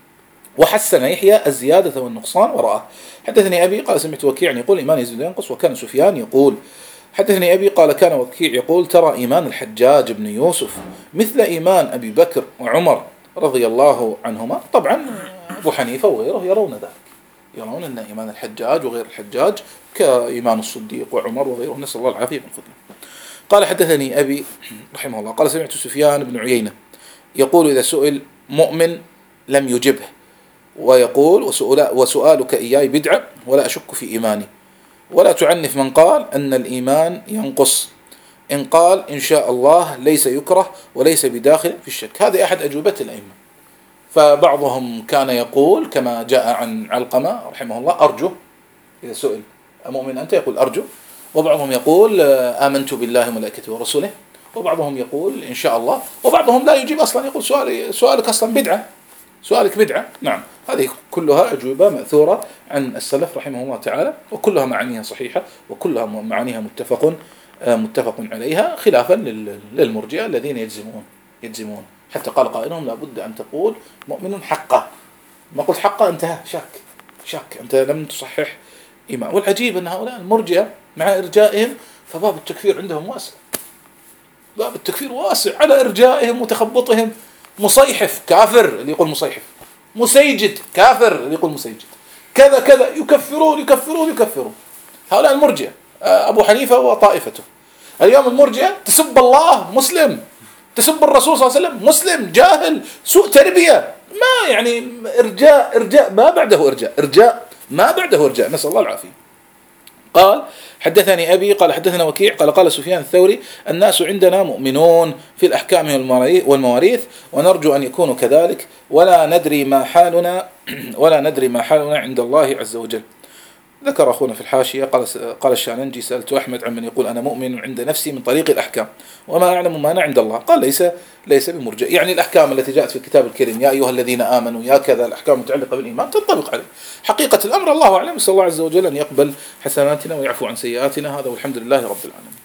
وحسن يحيى الزيادة والنقصان ورآه. حدثني أبي قال سمعت وكيع يقول إيمان يزيد وينقص، وكان سفيان يقول حدثني أبي قال كان وكيع يقول ترى إيمان الحجاج بن يوسف مثل إيمان أبي بكر وعمر رضي الله عنهما. طبعا أبو حنيفة وغيره يرون ذلك، يرون أن إيمان الحجاج وغير الحجاج كإيمان الصديق وعمر وغيره، نسأل الله العافية من فضله. قال حدثني أبي رحمه الله قال سمعت سفيان بن عيينة يقول إذا سئل مؤمن لم يجبه ويقول وسؤالك إياي بدعة ولا أشك في إيماني، ولا تعنف من قال أن الإيمان ينقص، إن قال إن شاء الله ليس يكره وليس بداخل في الشك. هذه أحد أجوبة الأئمة. فبعضهم كان يقول كما جاء عن علقمة رحمه الله أرجو، إذا سئل مؤمن أنت يقول أرجو، وبعضهم يقول آمنت بالله وملائكته ورسوله، وبعضهم يقول إن شاء الله، وبعضهم لا يجيب أصلا يقول سؤالي سؤالك أصلا بدعة، سؤالك بدعة. نعم، هذه كلها أجوبة مأثورة عن السلف رحمه الله تعالى، وكلها معانيها صحيحة وكلها معانيها متفق متفق عليها، خلافا للمرجئة الذين يجزمون يجزمون حتى قال قائلهم لابد أن تقول مؤمن حقا، ما قلت حقا انتهى شك شك أنت لم تصحح إيمان. والعجيب أن هؤلاء المرجئة مع إرجائهم فباب التكفير عندهم واسع، باب التكفير واسع على إرجائهم وتخبطهم. مصيحف كافر اللي يقول مصيحف، مسيجد كافر اللي يقول مسيجد، كذا كذا يكفرون يكفرون يكفرون. هؤلاء المرجئة أبو حنيفة وطائفته. اليوم المرجئة تسب الله مسلم، تسب الرسول صلى الله عليه وسلم مسلم، جاهل، سوء تربية، ما يعني إرجاء إرجاء ما بعده إرجاء إرجاء ما بعده إرجاء، نسأل الله العافية. قال حدثني أبي قال حدثنا وكيع قال قال سفيان الثوري الناس عندنا مؤمنون في الأحكام والمواريث ونرجو أن يكونوا كذلك، ولا ندري ما حالنا ولا ندري ما حالنا عند الله عز وجل. ذكر أخونا في الحاشية قال قال الشاننجي سألت أحمد عن من يقول أنا مؤمن عند نفسي من طريق الأحكام وما أعلم ما أنا عند الله، قال ليس ليس بمرجئ، يعني الأحكام التي جاءت في الكتاب الكريم يا أيها الذين آمنوا يا كذا، الأحكام المتعلقة بالإيمان تنطبق عليه. حقيقة الأمر الله أعلم، نسأل الله عز وجل أن يقبل حسناتنا ويعفو عن سيئاتنا، هذا والحمد لله رب العالمين.